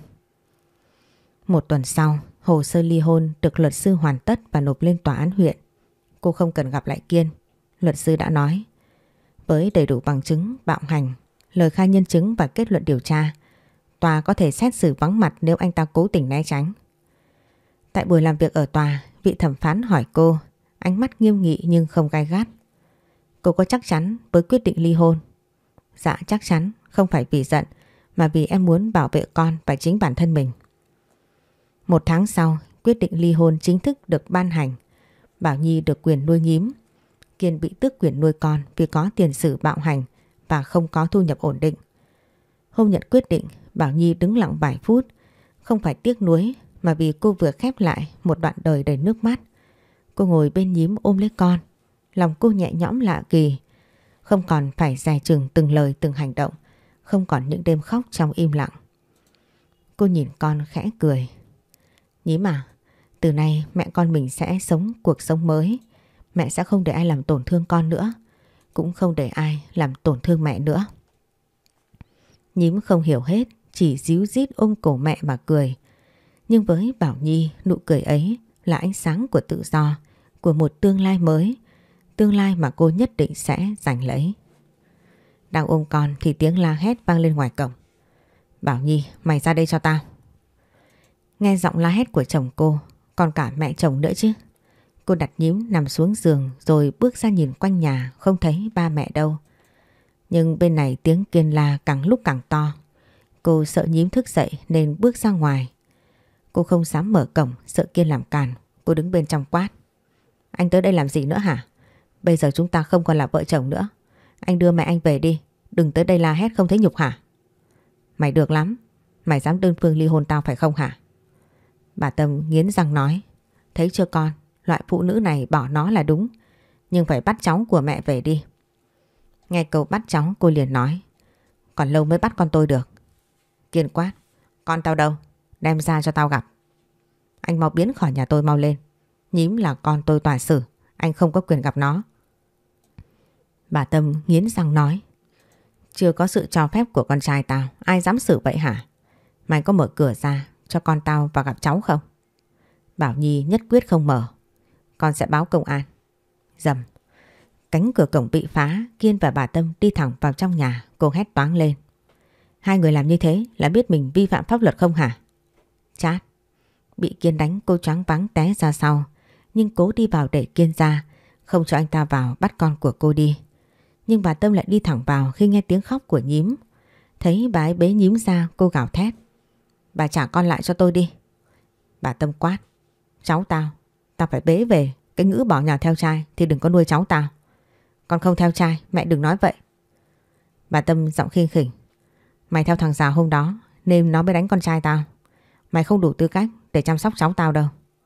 Một tuần sau, hồ sơ ly hôn được luật sư hoàn tất và nộp lên tòa án huyện. Cô không cần gặp lại Kiên. Luật sư đã nói, với đầy đủ bằng chứng bạo hành, lời khai nhân chứng và kết luận điều tra, tòa có thể xét xử vắng mặt nếu anh ta cố tình né tránh. Tại buổi làm việc ở tòa, vị thẩm phán hỏi cô, ánh mắt nghiêm nghị nhưng không gay gắt. Cô có chắc chắn với quyết định ly hôn? Dạ chắc chắn, không phải vì giận mà vì em muốn bảo vệ con và chính bản thân mình. Một tháng sau, quyết định ly hôn chính thức được ban hành. Bảo Nhi được quyền nuôi nhím. Kiên bị tước quyền nuôi con vì có tiền sử bạo hành và không có thu nhập ổn định. Hôm nhận quyết định, Bảo Nhi đứng lặng vài phút, không phải tiếc nuối mà vì cô vừa khép lại một đoạn đời đầy nước mắt. Cô ngồi bên nhím ôm lấy con, lòng cô nhẹ nhõm lạ kỳ, không còn phải dè chừng từng lời từng hành động, không còn những đêm khóc trong im lặng. Cô nhìn con khẽ cười. Nhím à, từ nay mẹ con mình sẽ sống cuộc sống mới. Mẹ sẽ không để ai làm tổn thương con nữa, cũng không để ai làm tổn thương mẹ nữa. Nhím không hiểu hết, chỉ díu dít ôm cổ mẹ mà cười. Nhưng với Bảo Nhi, nụ cười ấy là ánh sáng của tự do, của một tương lai mới, tương lai mà cô nhất định sẽ giành lấy. Đang ôm con thì tiếng la hét vang lên ngoài cổng. Bảo Nhi, mày ra đây cho tao. Nghe giọng la hét của chồng cô, còn cả mẹ chồng nữa chứ. Cô đặt nhím nằm xuống giường rồi bước ra nhìn quanh nhà, không thấy ba mẹ đâu. Nhưng bên này tiếng Kiên la càng lúc càng to. Cô sợ nhím thức dậy nên bước ra ngoài. Cô không dám mở cổng, sợ Kiên làm cản. Cô đứng bên trong quát. Anh tới đây làm gì nữa hả? Bây giờ chúng ta không còn là vợ chồng nữa. Anh đưa mẹ anh về đi. Đừng tới đây la hét không thấy nhục hả? Mày được lắm. Mày dám đơn phương ly hôn tao phải không hả? Bà Tâm nghiến răng nói. Thấy chưa con, loại phụ nữ này bỏ nó là đúng. Nhưng phải bắt cháu của mẹ về đi. Nghe câu bắt cháu cô liền nói. Còn lâu mới bắt con tôi được. Kiên quát. Con tao đâu? Đem ra cho tao gặp. Anh mau biến khỏi nhà tôi mau lên. Nhím là con tôi tòa xử. Anh không có quyền gặp nó. Bà Tâm nghiến răng nói. Chưa có sự cho phép của con trai tao, ai dám xử vậy hả? Mày có mở cửa ra cho con tao vào gặp cháu không? Bảo Nhi nhất quyết không mở. Con sẽ báo công an. Dầm. Cánh cửa cổng bị phá. Kiên và bà Tâm đi thẳng vào trong nhà. Cô hét toáng lên. Hai người làm như thế là biết mình vi phạm pháp luật không hả? Chát. Bị Kiên đánh cô choáng váng té ra sau. Nhưng cố đi vào để Kiên ra. Không cho anh ta vào bắt con của cô đi. Nhưng bà Tâm lại đi thẳng vào khi nghe tiếng khóc của Nhím. Thấy bà ấy bế Nhím ra, cô gào thét. Bà trả con lại cho tôi đi. Bà Tâm quát. Cháu tao, tao phải bế về. Cái ngữ bỏ nhà theo trai thì đừng có nuôi cháu tao. Con không theo trai, mẹ đừng nói vậy. Bà Tâm giọng khinh khỉnh. Mày theo thằng già hôm đó nên nó mới đánh con trai tao. Mày không đủ tư cách để chăm sóc cháu tao đâu.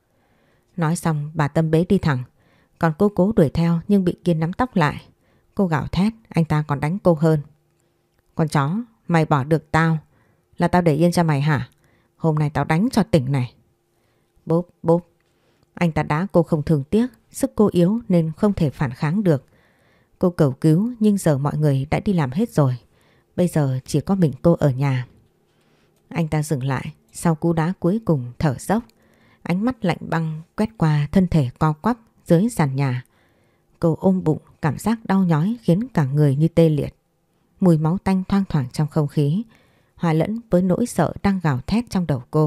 Nói xong bà Tâm bế đi thẳng. Còn cô cố đuổi theo nhưng bị Kiên nắm tóc lại. Cô gào thét, anh ta còn đánh cô hơn. Con chó, mày bỏ được tao là tao để yên cho mày hả? Hôm nay tao đánh cho tỉnh này. Bốp bốp. Anh ta đá cô không thương tiếc. Sức cô yếu nên không thể phản kháng được. Cô cầu cứu nhưng giờ mọi người đã đi làm hết rồi. Bây giờ chỉ có mình cô ở nhà. Anh ta dừng lại. Sau cú đá cuối cùng thở dốc. Ánh mắt lạnh băng quét qua thân thể co quắp dưới sàn nhà. Cô ôm bụng, cảm giác đau nhói khiến cả người như tê liệt. Mùi máu tanh thoang thoảng trong không khí, hòa lẫn với nỗi sợ đang gào thét trong đầu cô.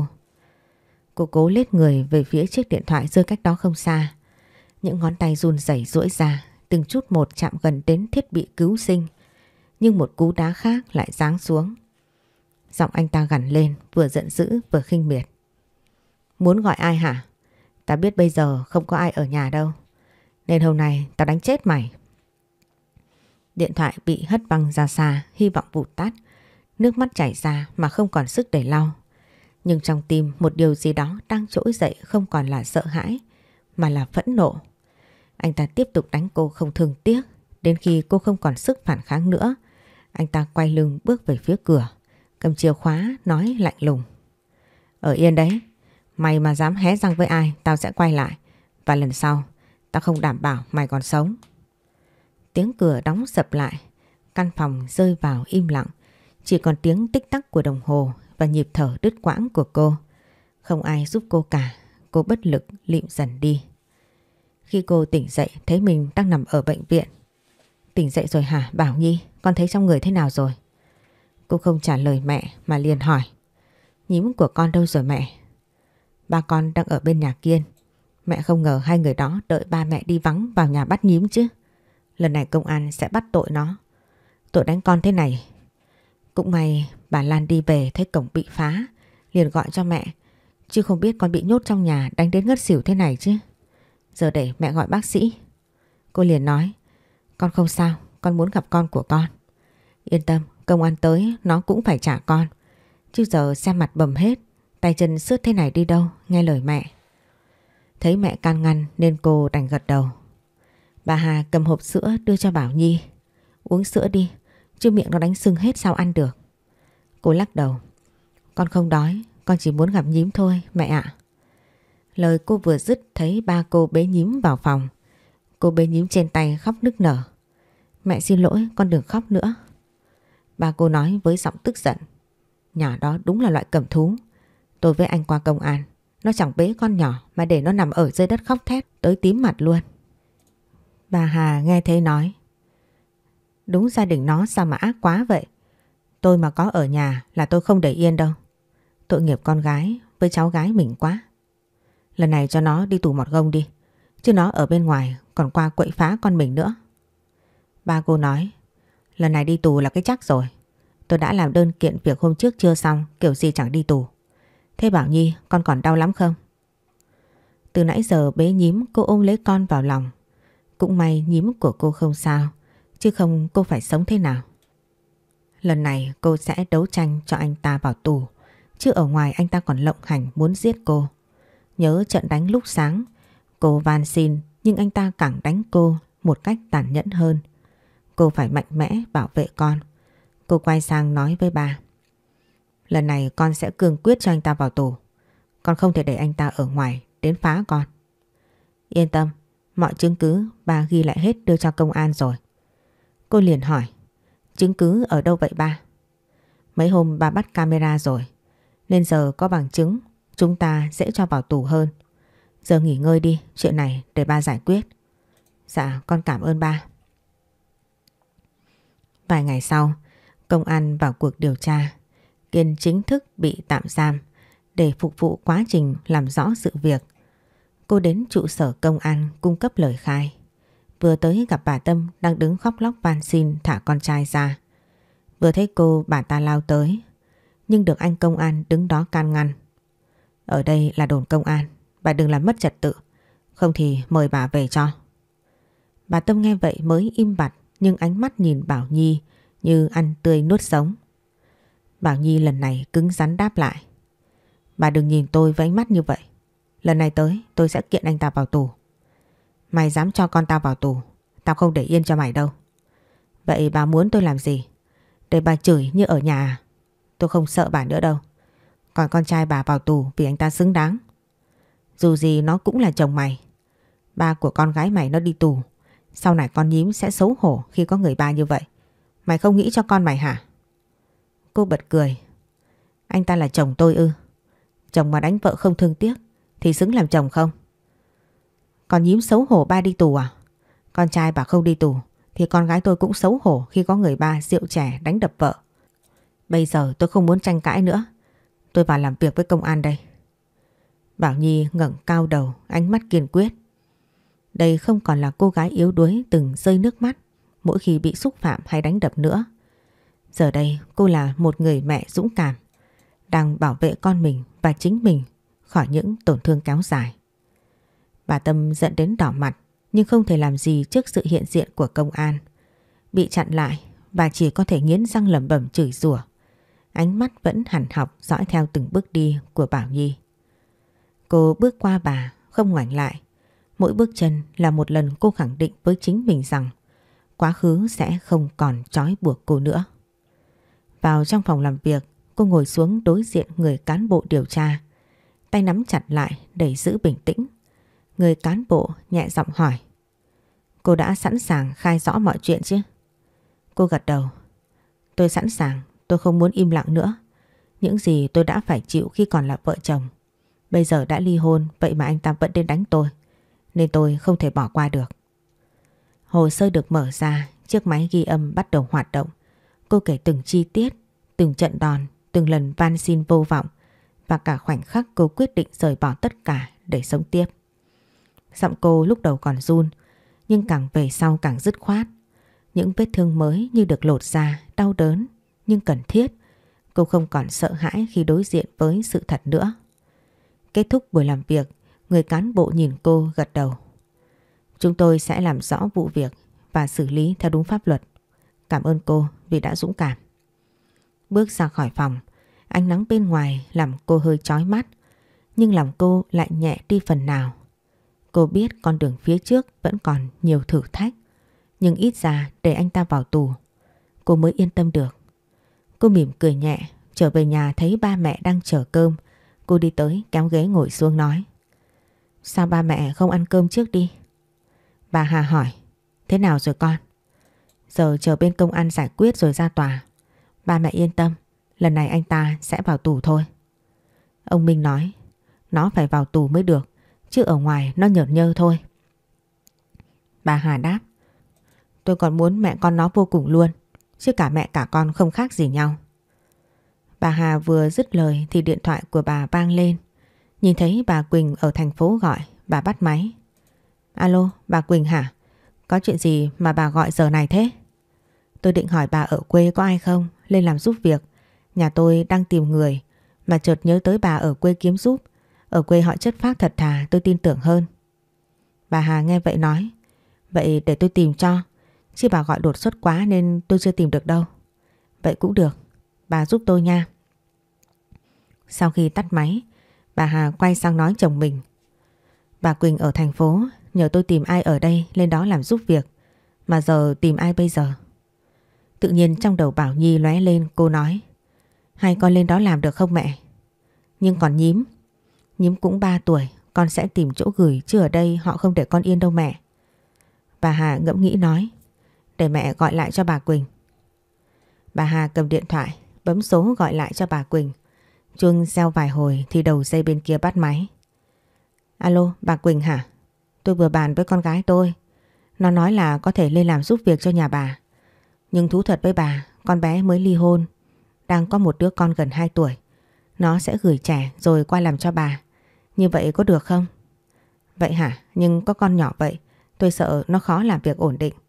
Cô cố lết người về phía chiếc điện thoại rơi cách đó không xa. Những ngón tay run rẩy duỗi ra, từng chút một chạm gần đến thiết bị cứu sinh. Nhưng một cú đá khác lại giáng xuống. Giọng anh ta gằn lên, vừa giận dữ vừa khinh miệt. Muốn gọi ai hả? Ta biết bây giờ không có ai ở nhà đâu. Nên hôm nay tao đánh chết mày. Điện thoại bị hất văng ra xa, hy vọng vụt tắt. Nước mắt chảy ra mà không còn sức để lau. Nhưng trong tim một điều gì đó đang trỗi dậy không còn là sợ hãi, mà là phẫn nộ. Anh ta tiếp tục đánh cô không thương tiếc. Đến khi cô không còn sức phản kháng nữa, anh ta quay lưng bước về phía cửa, cầm chìa khóa nói lạnh lùng. Ở yên đấy. Mày mà dám hé răng với ai tao sẽ quay lại. Và lần sau tao không đảm bảo mày còn sống. Tiếng cửa đóng sập lại. Căn phòng rơi vào im lặng. Chỉ còn tiếng tích tắc của đồng hồ và nhịp thở đứt quãng của cô. Không ai giúp cô cả. Cô bất lực lịm dần đi. Khi cô tỉnh dậy thấy mình đang nằm ở bệnh viện. Tỉnh dậy rồi hả Bảo Nhi? Con thấy trong người thế nào rồi? Cô không trả lời mẹ mà liền hỏi. Nhím của con đâu rồi mẹ? Ba con đang ở bên nhà Kiên. Mẹ không ngờ hai người đó đợi ba mẹ đi vắng vào nhà bắt Nhím chứ. Lần này công an sẽ bắt tội nó. Tội đánh con thế này. Cũng may bà Lan đi về thấy cổng bị phá, liền gọi cho mẹ. Chứ không biết con bị nhốt trong nhà đánh đến ngất xỉu thế này chứ. Giờ để mẹ gọi bác sĩ. Cô liền nói. Con không sao, con muốn gặp con của con. Yên tâm, công an tới nó cũng phải trả con. Chứ giờ xem mặt bầm hết, tay chân sướt thế này đi đâu, nghe lời mẹ. Thấy mẹ can ngăn nên cô đành gật đầu. Bà Hà cầm hộp sữa đưa cho Bảo Nhi. Uống sữa đi, chứ miệng nó đánh sưng hết sao ăn được. Cô lắc đầu. Con không đói, con chỉ muốn gặp Nhím thôi mẹ ạ. Lời cô vừa dứt thấy ba cô bế Nhím vào phòng. Cô bế Nhím trên tay khóc nức nở. Mẹ xin lỗi, con đừng khóc nữa. Ba cô nói với giọng tức giận. Nhỏ đó đúng là loại cầm thú. Tôi với anh qua công an. Nó chẳng bế con nhỏ mà để nó nằm ở dưới đất khóc thét tới tím mặt luôn. Bà Hà nghe thế nói. Đúng gia đình nó sao mà ác quá vậy. Tôi mà có ở nhà là tôi không để yên đâu. Tội nghiệp con gái với cháu gái mình quá. Lần này cho nó đi tù mọt gông đi. Chứ nó ở bên ngoài còn qua quậy phá con mình nữa. Ba cô nói. Lần này đi tù là cái chắc rồi. Tôi đã làm đơn kiện việc hôm trước chưa xong, kiểu gì chẳng đi tù. Thế Bảo Nhi con còn đau lắm không? Từ nãy giờ bế nhím cô ôm lấy con vào lòng. Cũng may nhím của cô không sao, chứ không cô phải sống thế nào. Lần này cô sẽ đấu tranh cho anh ta vào tù, chứ ở ngoài anh ta còn lộng hành muốn giết cô. Nhớ trận đánh lúc sáng, cô van xin nhưng anh ta càng đánh cô một cách tàn nhẫn hơn. Cô phải mạnh mẽ bảo vệ con. Cô quay sang nói với ba. Lần này con sẽ cương quyết cho anh ta vào tù. Con không thể để anh ta ở ngoài đến phá con. Yên tâm, mọi chứng cứ ba ghi lại hết đưa cho công an rồi. Cô liền hỏi, chứng cứ ở đâu vậy ba? Mấy hôm ba bắt camera rồi, nên giờ có bằng chứng chúng ta dễ cho vào tù hơn. Giờ nghỉ ngơi đi, chuyện này để ba giải quyết. Dạ con cảm ơn ba. Vài ngày sau, công an vào cuộc điều tra. Kiên chính thức bị tạm giam để phục vụ quá trình làm rõ sự việc. Cô đến trụ sở công an cung cấp lời khai. Vừa tới gặp bà Tâm đang đứng khóc lóc van xin thả con trai ra. Vừa thấy cô, bà ta lao tới, nhưng được anh công an đứng đó can ngăn. Ở đây là đồn công an, bà đừng làm mất trật tự, không thì mời bà về cho. Bà Tâm nghe vậy mới im bặt, nhưng ánh mắt nhìn Bảo Nhi như ăn tươi nuốt sống. Bảo Nhi lần này cứng rắn đáp lại. Bà đừng nhìn tôi với ánh mắt như vậy. Lần này tới tôi sẽ kiện anh ta vào tù. Mày dám cho con tao vào tù, tao không để yên cho mày đâu. Vậy bà muốn tôi làm gì? Để bà chửi như ở nhà à? Tôi không sợ bà nữa đâu. Còn con trai bà vào tù vì anh ta xứng đáng. Dù gì nó cũng là chồng mày. Ba của con gái mày nó đi tù, sau này con nhím sẽ xấu hổ khi có người ba như vậy. Mày không nghĩ cho con mày hả? Cô bật cười. Anh ta là chồng tôi ư? Chồng mà đánh vợ không thương tiếc thì xứng làm chồng không? Con nhím xấu hổ ba đi tù à? Con trai bà không đi tù thì con gái tôi cũng xấu hổ khi có người ba rượu chè đánh đập vợ. Bây giờ tôi không muốn tranh cãi nữa. Tôi vào làm việc với công an đây. Bảo Nhi ngẩng cao đầu, ánh mắt kiên quyết. Đây không còn là cô gái yếu đuối từng rơi nước mắt mỗi khi bị xúc phạm hay đánh đập nữa. Giờ đây cô là một người mẹ dũng cảm, đang bảo vệ con mình và chính mình khỏi những tổn thương kéo dài. Bà Tâm giận đến đỏ mặt nhưng không thể làm gì trước sự hiện diện của công an. Bị chặn lại, bà chỉ có thể nghiến răng lẩm bẩm chửi rủa. Ánh mắt vẫn hằn học dõi theo từng bước đi của Bảo Nhi. Cô bước qua bà, không ngoảnh lại. Mỗi bước chân là một lần cô khẳng định với chính mình rằng quá khứ sẽ không còn trói buộc cô nữa. Vào trong phòng làm việc, cô ngồi xuống đối diện người cán bộ điều tra. Tay nắm chặt lại để giữ bình tĩnh. Người cán bộ nhẹ giọng hỏi. Cô đã sẵn sàng khai rõ mọi chuyện chứ? Cô gật đầu. Tôi sẵn sàng, tôi không muốn im lặng nữa. Những gì tôi đã phải chịu khi còn là vợ chồng. Bây giờ đã ly hôn, vậy mà anh ta vẫn đến đánh tôi. Nên tôi không thể bỏ qua được. Hồ sơ được mở ra, chiếc máy ghi âm bắt đầu hoạt động. Cô kể từng chi tiết, từng trận đòn, từng lần van xin vô vọng và cả khoảnh khắc cô quyết định rời bỏ tất cả để sống tiếp. Giọng cô lúc đầu còn run, nhưng càng về sau càng dứt khoát. Những vết thương mới như được lột ra, đau đớn nhưng cần thiết. Cô không còn sợ hãi khi đối diện với sự thật nữa. Kết thúc buổi làm việc, người cán bộ nhìn cô gật đầu. Chúng tôi sẽ làm rõ vụ việc và xử lý theo đúng pháp luật. Cảm ơn cô vì đã dũng cảm. Bước ra khỏi phòng, ánh nắng bên ngoài làm cô hơi chói mắt, nhưng lòng cô lại nhẹ đi phần nào. Cô biết con đường phía trước vẫn còn nhiều thử thách, nhưng ít ra để anh ta vào tù, cô mới yên tâm được. Cô mỉm cười nhẹ, trở về nhà thấy ba mẹ đang chờ cơm. Cô đi tới kéo ghế ngồi xuống nói. Sao ba mẹ không ăn cơm trước đi? Bà Hà hỏi. Thế nào rồi con? Giờ chờ bên công an giải quyết rồi ra tòa. Ba mẹ yên tâm, lần này anh ta sẽ vào tù thôi. Ông Minh nói. Nó phải vào tù mới được, chứ ở ngoài nó nhởn nhơ thôi. Bà Hà đáp. Tôi còn muốn mẹ con nó vô cùng luôn, chứ cả mẹ cả con không khác gì nhau. Bà Hà vừa dứt lời thì điện thoại của bà vang lên. Nhìn thấy bà Quỳnh ở thành phố gọi, bà bắt máy. Alo, bà Quỳnh hả? Có chuyện gì mà bà gọi giờ này thế? Tôi định hỏi bà ở quê có ai không, lên làm giúp việc. Nhà tôi đang tìm người, mà chợt nhớ tới bà ở quê kiếm giúp. Ở quê họ chất phác thật thà, tôi tin tưởng hơn. Bà Hà nghe vậy nói, vậy để tôi tìm cho, chứ bà gọi đột xuất quá nên tôi chưa tìm được đâu. Vậy cũng được, bà giúp tôi nha. Sau khi tắt máy, bà Hà quay sang nói chồng mình. Bà Quỳnh ở thành phố, nhờ tôi tìm ai ở đây lên đó làm giúp việc. Mà giờ tìm ai bây giờ? Tự nhiên trong đầu Bảo Nhi lóe lên, cô nói, hay con lên đó làm được không mẹ? Nhưng còn Nhím, Nhím cũng ba tuổi, con sẽ tìm chỗ gửi chứ ở đây họ không để con yên đâu mẹ. Bà Hà ngẫm nghĩ nói, để mẹ gọi lại cho bà Quỳnh. Bà Hà cầm điện thoại, bấm số gọi lại cho bà Quỳnh. Chuông reo vài hồi thì đầu dây bên kia bắt máy. Alo, bà Quỳnh hả? Tôi vừa bàn với con gái tôi. Nó nói là có thể lên làm giúp việc cho nhà bà. Nhưng thú thật với bà, con bé mới ly hôn, đang có một đứa con gần hai tuổi. Nó sẽ gửi trẻ rồi qua làm cho bà. Như vậy có được không? Vậy hả? Nhưng có con nhỏ vậy, tôi sợ nó khó làm việc ổn định.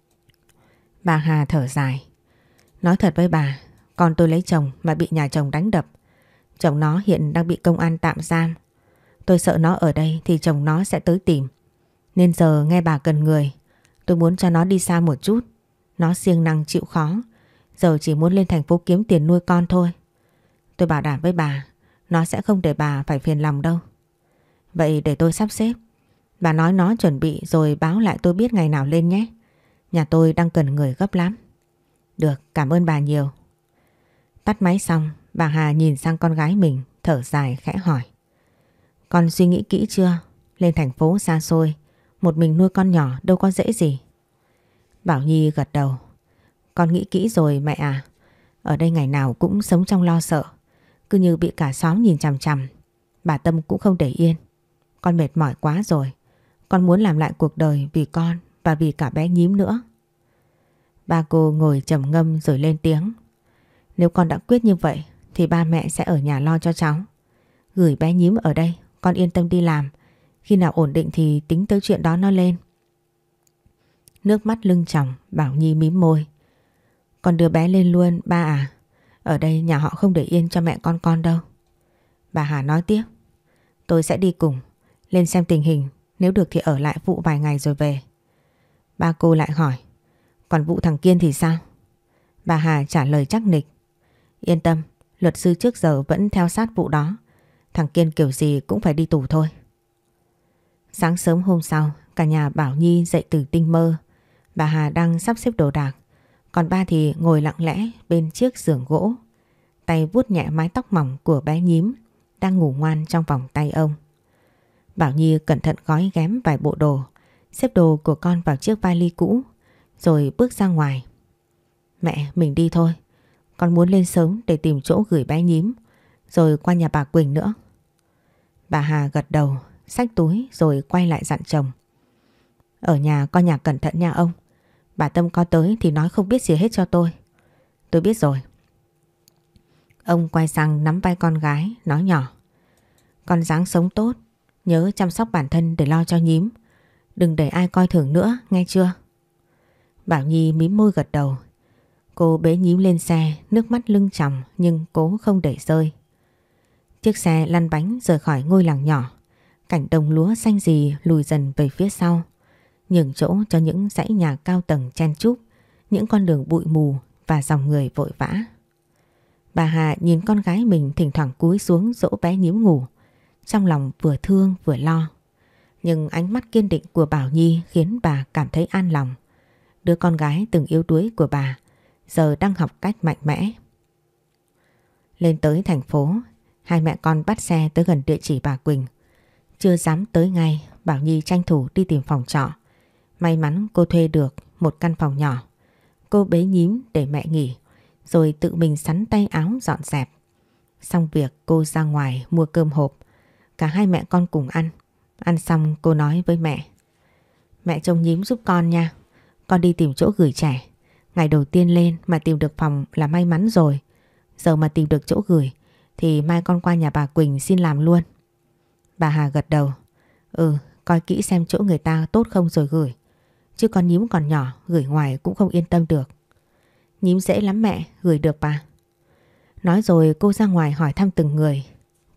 Bà Hà thở dài. Nói thật với bà, con tôi lấy chồng mà bị nhà chồng đánh đập. Chồng nó hiện đang bị công an tạm giam. Tôi sợ nó ở đây thì chồng nó sẽ tới tìm. Nên giờ nghe bà cần người, tôi muốn cho nó đi xa một chút. Nó siêng năng chịu khó, giờ chỉ muốn lên thành phố kiếm tiền nuôi con thôi. Tôi bảo đảm với bà, nó sẽ không để bà phải phiền lòng đâu. Vậy để tôi sắp xếp. Bà nói nó chuẩn bị rồi báo lại tôi biết ngày nào lên nhé. Nhà tôi đang cần người gấp lắm. Được, cảm ơn bà nhiều. Tắt máy xong, bà Hà nhìn sang con gái mình, thở dài khẽ hỏi. Con suy nghĩ kỹ chưa? Lên thành phố xa xôi, một mình nuôi con nhỏ đâu có dễ gì. Bảo Nhi gật đầu. Con nghĩ kỹ rồi mẹ à. Ở đây ngày nào cũng sống trong lo sợ, cứ như bị cả xóm nhìn chằm chằm. Bà Tâm cũng không để yên. Con mệt mỏi quá rồi. Con muốn làm lại cuộc đời vì con và vì cả bé Nhím nữa. Ba cô ngồi trầm ngâm rồi lên tiếng. Nếu con đã quyết như vậy thì ba mẹ sẽ ở nhà lo cho cháu. Gửi bé Nhím ở đây, con yên tâm đi làm. Khi nào ổn định thì tính tới chuyện đó nó lên. Nước mắt lưng tròng, Bảo Nhi mím môi. Con đưa bé lên luôn ba à. Ở đây nhà họ không để yên cho mẹ con con đâu. Bà Hà nói tiếp. Tôi sẽ đi cùng, lên xem tình hình, nếu được thì ở lại vụ vài ngày rồi về. Ba cô lại hỏi. Còn vụ thằng Kiên thì sao? Bà Hà trả lời chắc nịch. Yên tâm, luật sư trước giờ vẫn theo sát vụ đó. Thằng Kiên kiểu gì cũng phải đi tù thôi. Sáng sớm hôm sau, cả nhà Bảo Nhi dậy từ tinh mơ. Bà Hà đang sắp xếp đồ đạc, còn ba thì ngồi lặng lẽ bên chiếc giường gỗ, tay vuốt nhẹ mái tóc mỏng của bé Nhím đang ngủ ngoan trong vòng tay ông. Bảo Nhi cẩn thận gói ghém vài bộ đồ, xếp đồ của con vào chiếc vali cũ, rồi bước ra ngoài. Mẹ, mình đi thôi. Con muốn lên sớm để tìm chỗ gửi bé Nhím, rồi qua nhà bà Quỳnh nữa. Bà Hà gật đầu, xách túi rồi quay lại dặn chồng. Ở nhà coi nhà cẩn thận nha ông. Bà Tâm có tới thì nói không biết gì hết cho tôi. Tôi biết rồi. Ông quay sang nắm vai con gái, nói nhỏ. Con ráng sống tốt, nhớ chăm sóc bản thân để lo cho Nhím. Đừng để ai coi thường nữa, nghe chưa? Bảo Nhi mím môi gật đầu. Cô bế Nhím lên xe, nước mắt lưng tròng nhưng cố không để rơi. Chiếc xe lăn bánh rời khỏi ngôi làng nhỏ. Cảnh đồng lúa xanh rì lùi dần về phía sau, nhường chỗ cho những dãy nhà cao tầng chen chúc, những con đường bụi mù và dòng người vội vã. Bà Hà nhìn con gái mình thỉnh thoảng cúi xuống dỗ bé Nhím ngủ, trong lòng vừa thương vừa lo. Nhưng ánh mắt kiên định của Bảo Nhi khiến bà cảm thấy an lòng. Đứa con gái từng yếu đuối của bà giờ đang học cách mạnh mẽ. Lên tới thành phố, hai mẹ con bắt xe tới gần địa chỉ bà Quỳnh. Chưa dám tới ngay, Bảo Nhi tranh thủ đi tìm phòng trọ. May mắn cô thuê được một căn phòng nhỏ. Cô bế Nhím để mẹ nghỉ, rồi tự mình sắn tay áo dọn dẹp. Xong việc cô ra ngoài mua cơm hộp. Cả hai mẹ con cùng ăn. Ăn xong cô nói với mẹ. Mẹ trông Nhím giúp con nha. Con đi tìm chỗ gửi trẻ. Ngày đầu tiên lên mà tìm được phòng là may mắn rồi. Giờ mà tìm được chỗ gửi thì mai con qua nhà bà Quỳnh xin làm luôn. Bà Hà gật đầu. Ừ, coi kỹ xem chỗ người ta tốt không rồi gửi. Chứ con Nhím còn nhỏ, gửi ngoài cũng không yên tâm được. Nhím dễ lắm mẹ, gửi được bà. Nói rồi cô ra ngoài hỏi thăm từng người.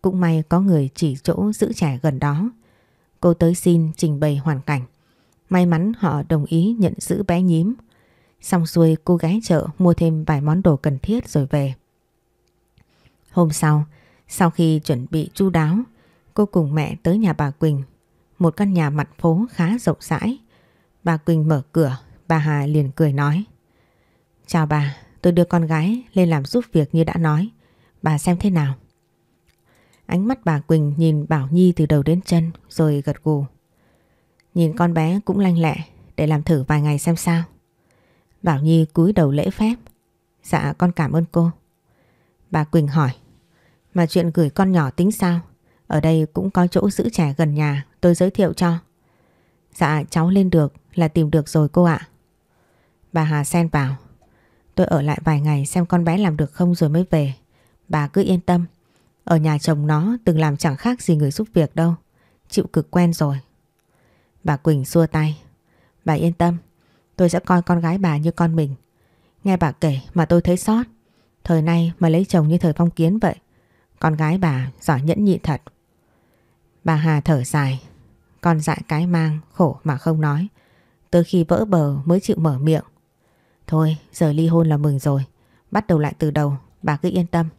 cũng may có người chỉ chỗ giữ trẻ gần đó. Cô tới xin trình bày hoàn cảnh. May mắn họ đồng ý nhận giữ bé nhím. Xong xuôi cô ghé chợ mua thêm vài món đồ cần thiết rồi về. Hôm sau, sau khi chuẩn bị chu đáo, cô cùng mẹ tới nhà bà Quỳnh, một căn nhà mặt phố khá rộng rãi. Bà Quỳnh mở cửa, bà Hà liền cười nói: "Chào bà, tôi đưa con gái lên làm giúp việc như đã nói. Bà xem thế nào?" Ánh mắt bà Quỳnh nhìn Bảo Nhi từ đầu đến chân rồi gật gù. "Nhìn con bé cũng lanh lẹ, để làm thử vài ngày xem sao." Bảo Nhi cúi đầu lễ phép: "Dạ con cảm ơn cô." Bà Quỳnh hỏi: "Mà chuyện gửi con nhỏ tính sao? Ở đây cũng có chỗ giữ trẻ gần nhà, tôi giới thiệu cho." "Dạ cháu lên được là tìm được rồi cô ạ." Bà Hà xen vào: "Tôi ở lại vài ngày xem con bé làm được không rồi mới về. Bà cứ yên tâm, ở nhà chồng nó từng làm chẳng khác gì người giúp việc đâu, chịu cực quen rồi." Bà Quỳnh xua tay: "Bà yên tâm, tôi sẽ coi con gái bà như con mình. Nghe bà kể mà tôi thấy xót. Thời nay mà lấy chồng như thời phong kiến vậy. Con gái bà giỏi nhẫn nhịn thật." Bà Hà thở dài: "Con dại cái mang, khổ mà không nói. Tới khi vỡ bờ mới chịu mở miệng. Thôi giờ ly hôn là mừng rồi, bắt đầu lại từ đầu, bà cứ yên tâm."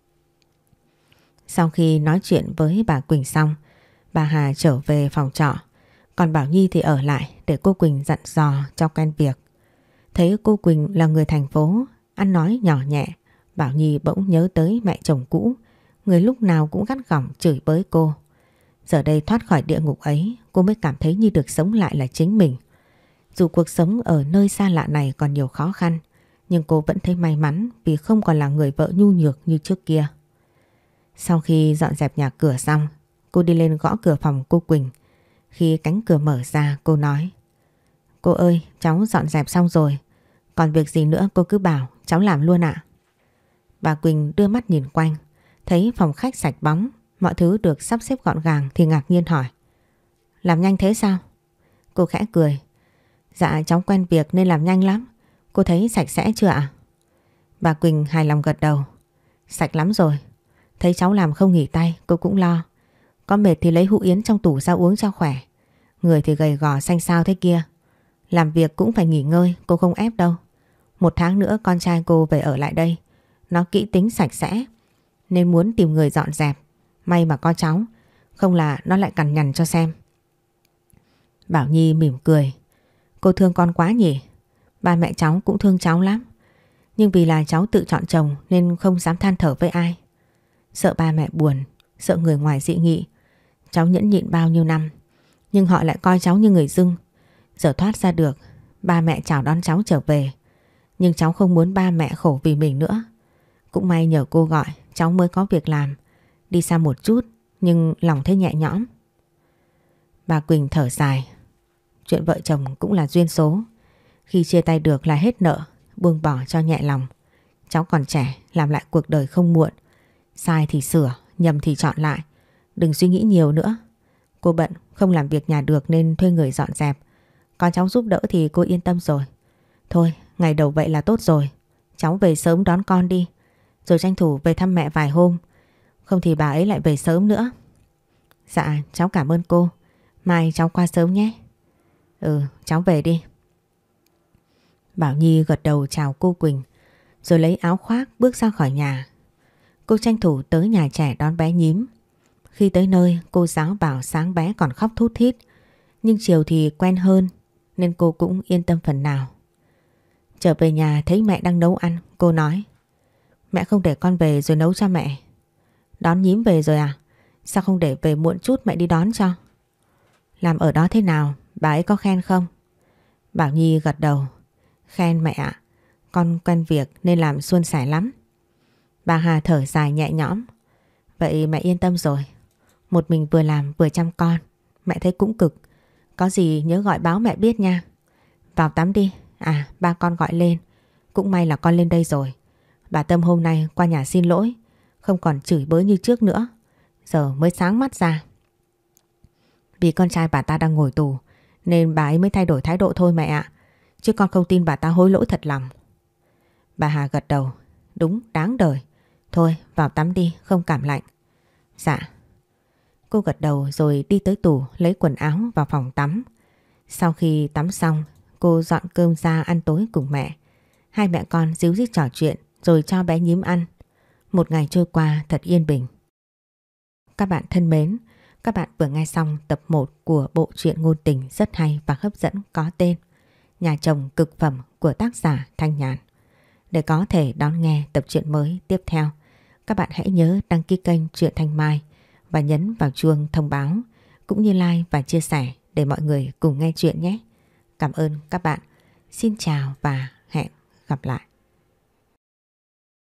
Sau khi nói chuyện với bà Quỳnh xong, bà Hà trở về phòng trọ. Còn Bảo Nhi thì ở lại để cô Quỳnh dặn dò cho quen việc. Thấy cô Quỳnh là người thành phố, ăn nói nhỏ nhẹ, Bảo Nhi bỗng nhớ tới mẹ chồng cũ, người lúc nào cũng gắt gỏng chửi bới cô. Giờ đây thoát khỏi địa ngục ấy, cô mới cảm thấy như được sống lại là chính mình. Dù cuộc sống ở nơi xa lạ này còn nhiều khó khăn, nhưng cô vẫn thấy may mắn vì không còn là người vợ nhu nhược như trước kia. Sau khi dọn dẹp nhà cửa xong, cô đi lên gõ cửa phòng cô Quỳnh. Khi cánh cửa mở ra, cô nói: "Cô ơi, cháu dọn dẹp xong rồi. Còn việc gì nữa cô cứ bảo, cháu làm luôn ạ." Bà Quỳnh đưa mắt nhìn quanh, thấy phòng khách sạch bóng, mọi thứ được sắp xếp gọn gàng thì ngạc nhiên hỏi: "Làm nhanh thế sao?" Cô khẽ cười: "Dạ cháu quen việc nên làm nhanh lắm. Cô thấy sạch sẽ chưa ạ?" Bà Quỳnh hài lòng gật đầu: "Sạch lắm rồi. Thấy cháu làm không nghỉ tay, cô cũng lo. Có mệt thì lấy hũ yến trong tủ ra uống cho khỏe. Người thì gầy gò xanh xao thế kia. Làm việc cũng phải nghỉ ngơi, cô không ép đâu. Một tháng nữa con trai cô về ở lại đây. Nó kỹ tính sạch sẽ nên muốn tìm người dọn dẹp. May mà có cháu, không là nó lại cằn nhằn cho xem." Bảo Nhi mỉm cười: "Cô thương con quá nhỉ. Ba mẹ cháu cũng thương cháu lắm. Nhưng vì là cháu tự chọn chồng nên không dám than thở với ai. Sợ ba mẹ buồn, sợ người ngoài dị nghị. Cháu nhẫn nhịn bao nhiêu năm, nhưng họ lại coi cháu như người dưng. Giờ thoát ra được, ba mẹ chào đón cháu trở về. Nhưng cháu không muốn ba mẹ khổ vì mình nữa. Cũng may nhờ cô gọi, cháu mới có việc làm. Đi xa một chút, nhưng lòng thấy nhẹ nhõm." Bà Quỳnh thở dài: "Chuyện vợ chồng cũng là duyên số. Khi chia tay được là hết nợ, buông bỏ cho nhẹ lòng. Cháu còn trẻ, làm lại cuộc đời không muộn. Sai thì sửa, nhầm thì chọn lại. Đừng suy nghĩ nhiều nữa. Cô bận không làm việc nhà được nên thuê người dọn dẹp. Có cháu giúp đỡ thì cô yên tâm rồi. Thôi, ngày đầu vậy là tốt rồi. Cháu về sớm đón con đi, rồi tranh thủ về thăm mẹ vài hôm. Không thì bà ấy lại về sớm nữa." "Dạ, cháu cảm ơn cô. Mai cháu qua sớm nhé." "Ừ, cháu về đi." Bảo Nhi gật đầu chào cô Quỳnh, rồi lấy áo khoác bước ra khỏi nhà. Cô tranh thủ tới nhà trẻ đón bé nhím. Khi tới nơi, cô giáo bảo sáng bé còn khóc thút thít, nhưng chiều thì quen hơn nên cô cũng yên tâm phần nào. Trở về nhà thấy mẹ đang nấu ăn, cô nói: "Mẹ không để con về rồi nấu cho mẹ." "Đón nhím về rồi à? Sao không để về muộn chút mẹ đi đón cho?" "Làm ở đó thế nào? Bà ấy có khen không?" Bảo Nhi gật đầu: "Khen mẹ ạ. Con quen việc nên làm suôn sẻ lắm." Bà Hà thở dài nhẹ nhõm: "Vậy mẹ yên tâm rồi. Một mình vừa làm vừa chăm con, mẹ thấy cũng cực. Có gì nhớ gọi báo mẹ biết nha. Vào tắm đi. À, ba con gọi lên. Cũng may là con lên đây rồi. Bà Tâm hôm nay qua nhà xin lỗi, không còn chửi bới như trước nữa. Giờ mới sáng mắt ra. Vì con trai bà ta đang ngồi tù nên bà ấy mới thay đổi thái độ thôi mẹ ạ. Chứ con không tin bà ta hối lỗi thật lòng." Bà Hà gật đầu: "Đúng, đáng đời. Thôi vào tắm đi, không cảm lạnh." Dạ. Cô gật đầu rồi đi tới tủ lấy quần áo vào phòng tắm. Sau khi tắm xong, cô dọn cơm ra ăn tối cùng mẹ. Hai mẹ con díu dít trò chuyện rồi cho bé nhím ăn. Một ngày trôi qua thật yên bình. Các bạn thân mến, các bạn vừa nghe xong tập một của bộ truyện ngôn tình rất hay và hấp dẫn có tên Nhà chồng cực phẩm của tác giả Thanh Nhàn. Để có thể đón nghe tập truyện mới tiếp theo, các bạn hãy nhớ đăng ký kênh Truyện Thanh Mai và nhấn vào chuông thông báo cũng như like và chia sẻ để mọi người cùng nghe chuyện nhé. Cảm ơn các bạn. Xin chào và hẹn gặp lại.